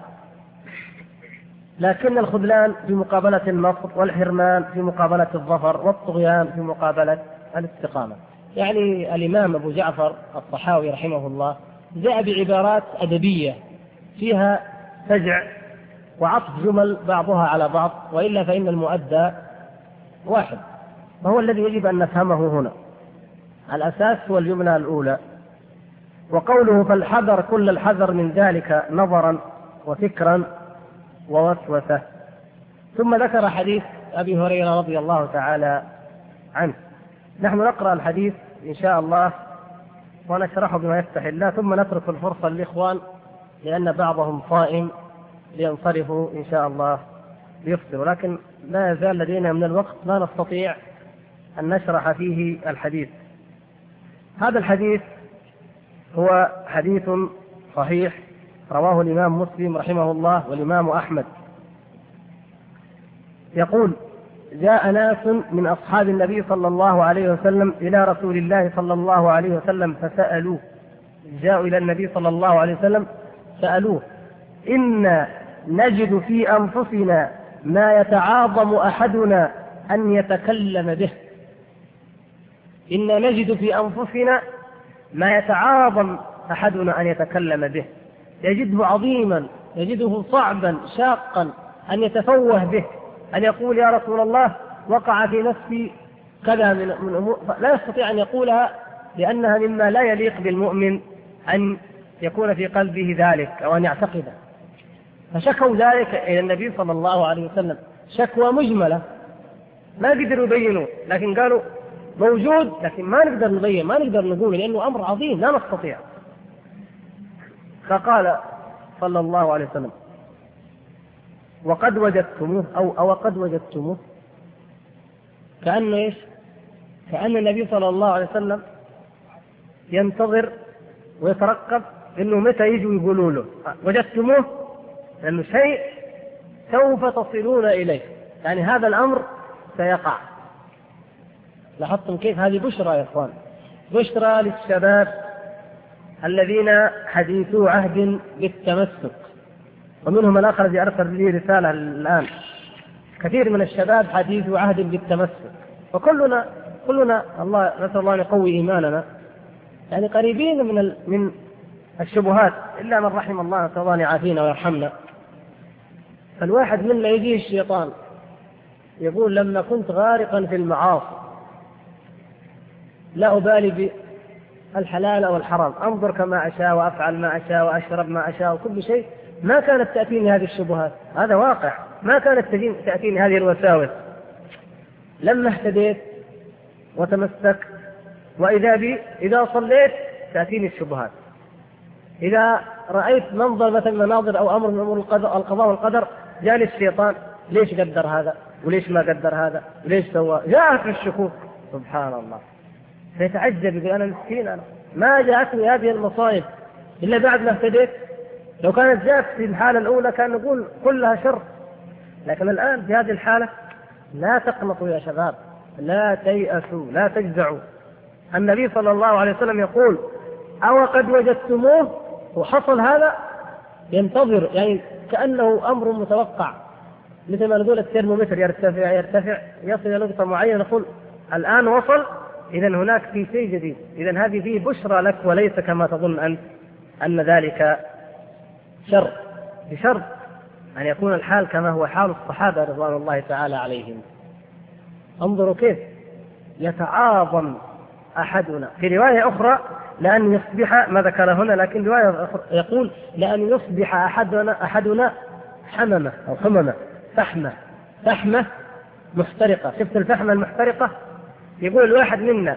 لكن الخذلان في مقابلة النصر، والحرمان في مقابلة الظفر، والطغيان في مقابلة الاستقامة. يعني الإمام أبو جعفر الطحاوي رحمه الله جاء بعبارات أدبية فيها سجع وعطف جمل بعضها على بعض، وإلا فإن المؤدى واحد، وهو الذي يجب أن نفهمه هنا. الأساس هو الجملة الأولى، وقوله: فالحذر كل الحذر من ذلك نظرا وفكرا ووسوسة. ثم ذكر حديث أبي هريرة رضي الله تعالى عنه. نحن نقرأ الحديث إن شاء الله ونشرحه بما يفتح الله، ثم نترك الفرصة للإخوان لأن بعضهم صائم لينصرفوا إن شاء الله ليفطروا، لكن لا يزال لدينا من الوقت لا نستطيع أن نشرح فيه الحديث. هذا الحديث هو حديث صحيح رواه الإمام مسلم رحمه الله والإمام أحمد. يقول: جاء ناس من أصحاب النبي صلى الله عليه وسلم إلى رسول الله صلى الله عليه وسلم فسألوه، جاءوا إلى النبي صلى الله عليه وسلم سألوه: إنا نجد في أنفسنا ما يتعاظم أحدنا أن يتكلم به. إنا نجد في أنفسنا ما يتعاظم أحدنا أن يتكلم به، يجده عظيما، يجده صعبا شاقا أن يتفوه به، أن يقول: يا رسول الله وقع في نفسي كذا من أمور، لا يستطيع أن يقولها لأنها مما لا يليق بالمؤمن أن يكون في قلبه ذلك أو أن يعتقده. فشكوا ذلك إلى النبي صلى الله عليه وسلم شكوى مجملة ما قدروا يبينوا، لكن قالوا موجود لكن ما نقدر نبين، ما نقدر نقول لأنه أمر عظيم لا نستطيع. فقال صلى الله عليه وسلم: وقد وجدتموه أو قد وجدتموه. كأنه إيش؟ كأن النبي صلى الله عليه وسلم ينتظر ويترقب إنه متى يجوا يقولوا له وجدتموه، لأنه شيء سوف تصلون إليه، يعني هذا الأمر سيقع. لاحظتم كيف هذه بشرى يا إخوان، بشرى للشباب الذين حديثو عهد بالتمسك. ومنهم الآخر الذي أرسل لي رسالة الآن كثير من الشباب حديث عهد بالتمسك، وكلنا الله نسأل الله أن يقوي إيماننا، يعني قريبين من الشبهات، إلا من رحم الله، نسأل الله أن يعافينا ويرحمنا. فالواحد منا يجيه الشيطان يقول لما كنت غارقا في المعاصي لا أبالي بالحلال أو الحرام، أنظر كما أشاء وأفعل ما أشاء وأشرب ما أشاء وكل شيء، ما كانت تأتيني هذه الشبهات، هذا واقع، ما كانت تأتيني هذه الوساوس. لما اهتديت وتمسكت، وإذا بي إذا صليت تأتيني الشبهات، إذا رأيت منظر مثلا مناظر أو أمر من أمور القضاء والقدر جاني الشيطان، ليش قدر هذا وليش ما قدر هذا وليش سوى، جاءت الشكوك. سبحان الله، فيتعجب يقول أنا مسكين، أنا ما جاءتني هذه المصائب إلا بعد ما اهتديت. لو كانت جاءت في الحالة الأولى كان نقول كلها شر، لكن الآن في هذه الحالة لا تقنطوا يا شباب، لا تيأسوا، لا تجزعوا. النبي صلى الله عليه وسلم يقول أو قد وجدتموه، وحصل هذا ينتظر، يعني كأنه أمر متوقع، مثل ما نقول الترمومتر يرتفع يصل إلى نقطة معينة نقول الآن وصل، إذا هناك في شيء جديد، إذا هذه فيه بشرى لك وليس كما تظن أنت أن ذلك شر، بشرط أن يكون الحال كما هو حال الصحابة رضوان الله تعالى عليهم. انظروا كيف يتعاظم أحدنا، في رواية أخرى لأن يصبح، ما ذكر هنا لكن رواية أخرى يقول لأن يصبح أحدنا حممة أو حممة، فحمة محترقة. شفت الفحمة المحترقة؟ يقول الواحد منا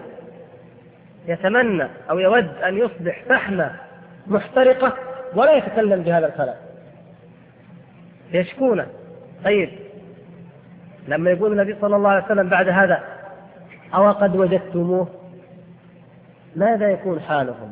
يتمنى أو يود أن يصبح فحمة محترقة ولا يتكلم بهذا الكلام، يشكونه. طيب لما يقول النبي صلى الله عليه وسلم بعد هذا أو قد وجدتموه، ماذا يكون حالهم؟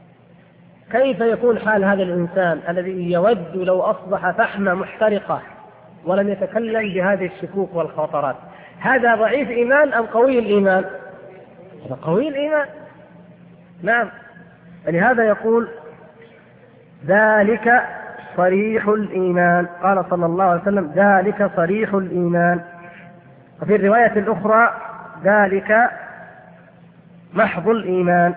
كيف يكون حال هذا الإنسان الذي يود لو أصبح فحمة محترقة ولم يتكلم بهذه الشكوك والخطرات؟ هذا ضعيف إيمان أم قوي الإيمان؟ هذا قوي الإيمان، نعم. لهذا يقول ذلك صريح الإيمان، قال صلى الله عليه وسلم ذلك صريح الإيمان. وفي الرواية الأخرى ذلك محض الإيمان،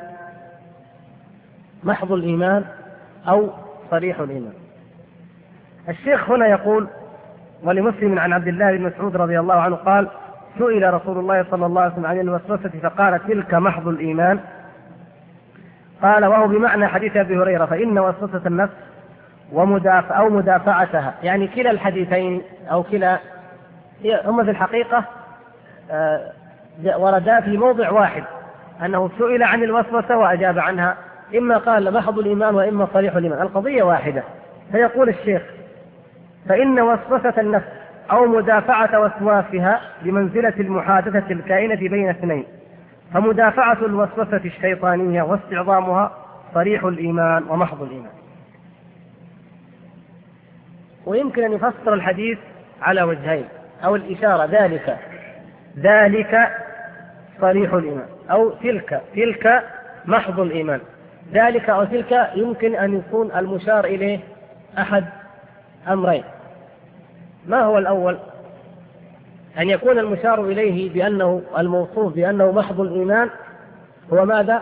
محض الإيمان أو صريح الإيمان. الشيخ هنا يقول ولمسلم عن عبد الله بن مسعود رضي الله عنه قال سئل رسول الله صلى الله عليه وسلم عن الوسوسة فقال تلك محض الإيمان. قال وهو بمعنى حديث أبي هريرة فإن وسوسة النفس أو مدافعتها، يعني كلا الحديثين أو كلا هم في الحقيقة وردا في موضع واحد، أنه سئل عن الوسوسة وأجاب عنها، إما قال محض الإيمان وإما صريح الإيمان، القضية واحدة. فيقول الشيخ فإن وسوسة النفس أو مدافعة وسواسها بمنزلة المحادثة الكائنة بين اثنين، فمدافعة الوسوسة الشيطانية واستعظامها صريح الإيمان ومحض الإيمان. ويمكن أن يفسر الحديث على وجهين، أو الإشارة ذلك صريح الإيمان، أو تلك محض الإيمان. ذلك أو تلك يمكن أن يكون المشار إليه أحد أمرين. ما هو الأول؟ أن يكون المشار إليه بأنه الموصوف بأنه محض الإيمان هو ماذا؟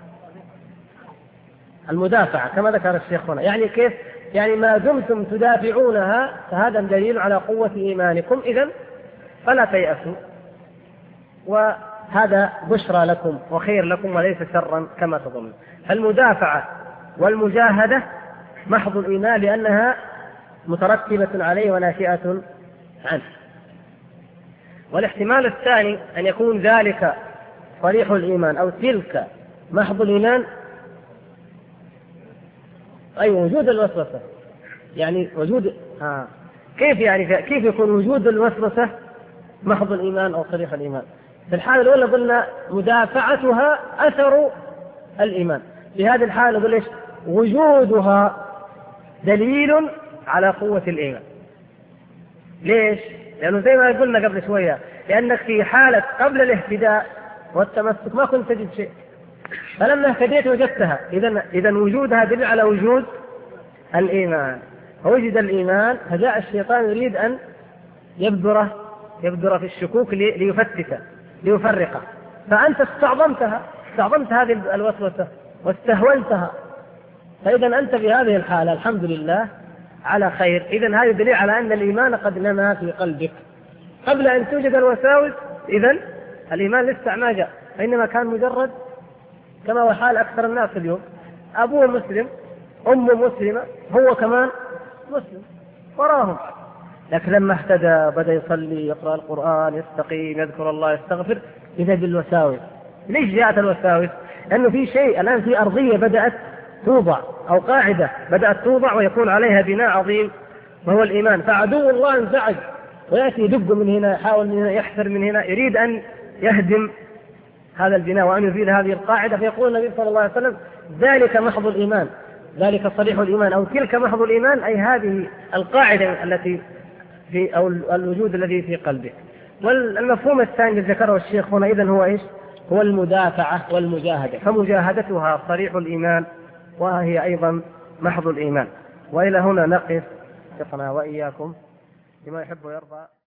المدافعة كما ذكر الشيخ هنا. يعني كيف؟ يعني ما دمتم تدافعونها فهذا دليل على قوة إيمانكم، إذن فلا تيأسوا، وهذا بشرى لكم وخير لكم وليس شرا كما تظنون. المدافعة والمجاهدة محض الإيمان لأنها مترتبة عليه وناشئة عنه. والاحتمال الثاني أن يكون ذلك صريح الإيمان أو تلك محض الإيمان، أي وجود الوسوسة، يعني وجود كيف يكون وجود الوسوسة محض الإيمان أو صريح الإيمان؟ في الحالة الأولى قلنا مدافعتها أثر الإيمان، في هذه الحالة نقول وجودها دليل على قوة الإيمان. ليش؟ لأنه زي ما قلنا قبل شوية، لأنك في حالة قبل الاهتداء والتمسك ما كنت تجد شيء، فلما اهتديت وجدتها، إذن وجودها دليل على وجود الإيمان. فوجد الإيمان فجاء الشيطان يريد أن يبذره يبدر في الشكوك ليفتت ليفرق، فأنت استعظمت هذه الوسوسة واستهولتها، فإذا أنت في هذه الحالة الحمد لله على خير. إذن هذا دليل على أن الإيمان قد نما في قلبك قبل أن توجد الوساوس. إذن الإيمان لسه ما جاء، إنما كان مجرد كما هو حال أكثر الناس اليوم، أبوه مسلم أمه مسلمة هو كمان مسلم وراهم، لكن لما اهتدى بدأ يصلي يقرأ القرآن يستقيم يذكر الله يستغفر إذا بالوساوس. ليش جاءت الوساوس؟ لأنه في شيء الآن في أرضية بدأت توضع أو قاعدة بدأت توضع ويكون عليها بناء عظيم وهو الإيمان، فعدو الله انزعج ويأتي يدق من هنا يحاول من هنا يحفر من هنا يريد أن يهدم هذا البناء وأن يزيل هذه القاعدة. فيقول النبي صلى الله عليه وسلم ذلك محض الإيمان، ذلك صريح الإيمان أو تلك محض الإيمان، أي هذه القاعدة التي في أو الوجود الذي في قلبه. والمفهوم الثاني الذي ذكره الشيخ هنا إذن هو إيش؟ هو المدافعة والمجاهدة، فمجاهدتها صريح الإيمان وهي أيضا محض الإيمان. وإلى هنا نقف، وإياكم بما يحب ويرضى.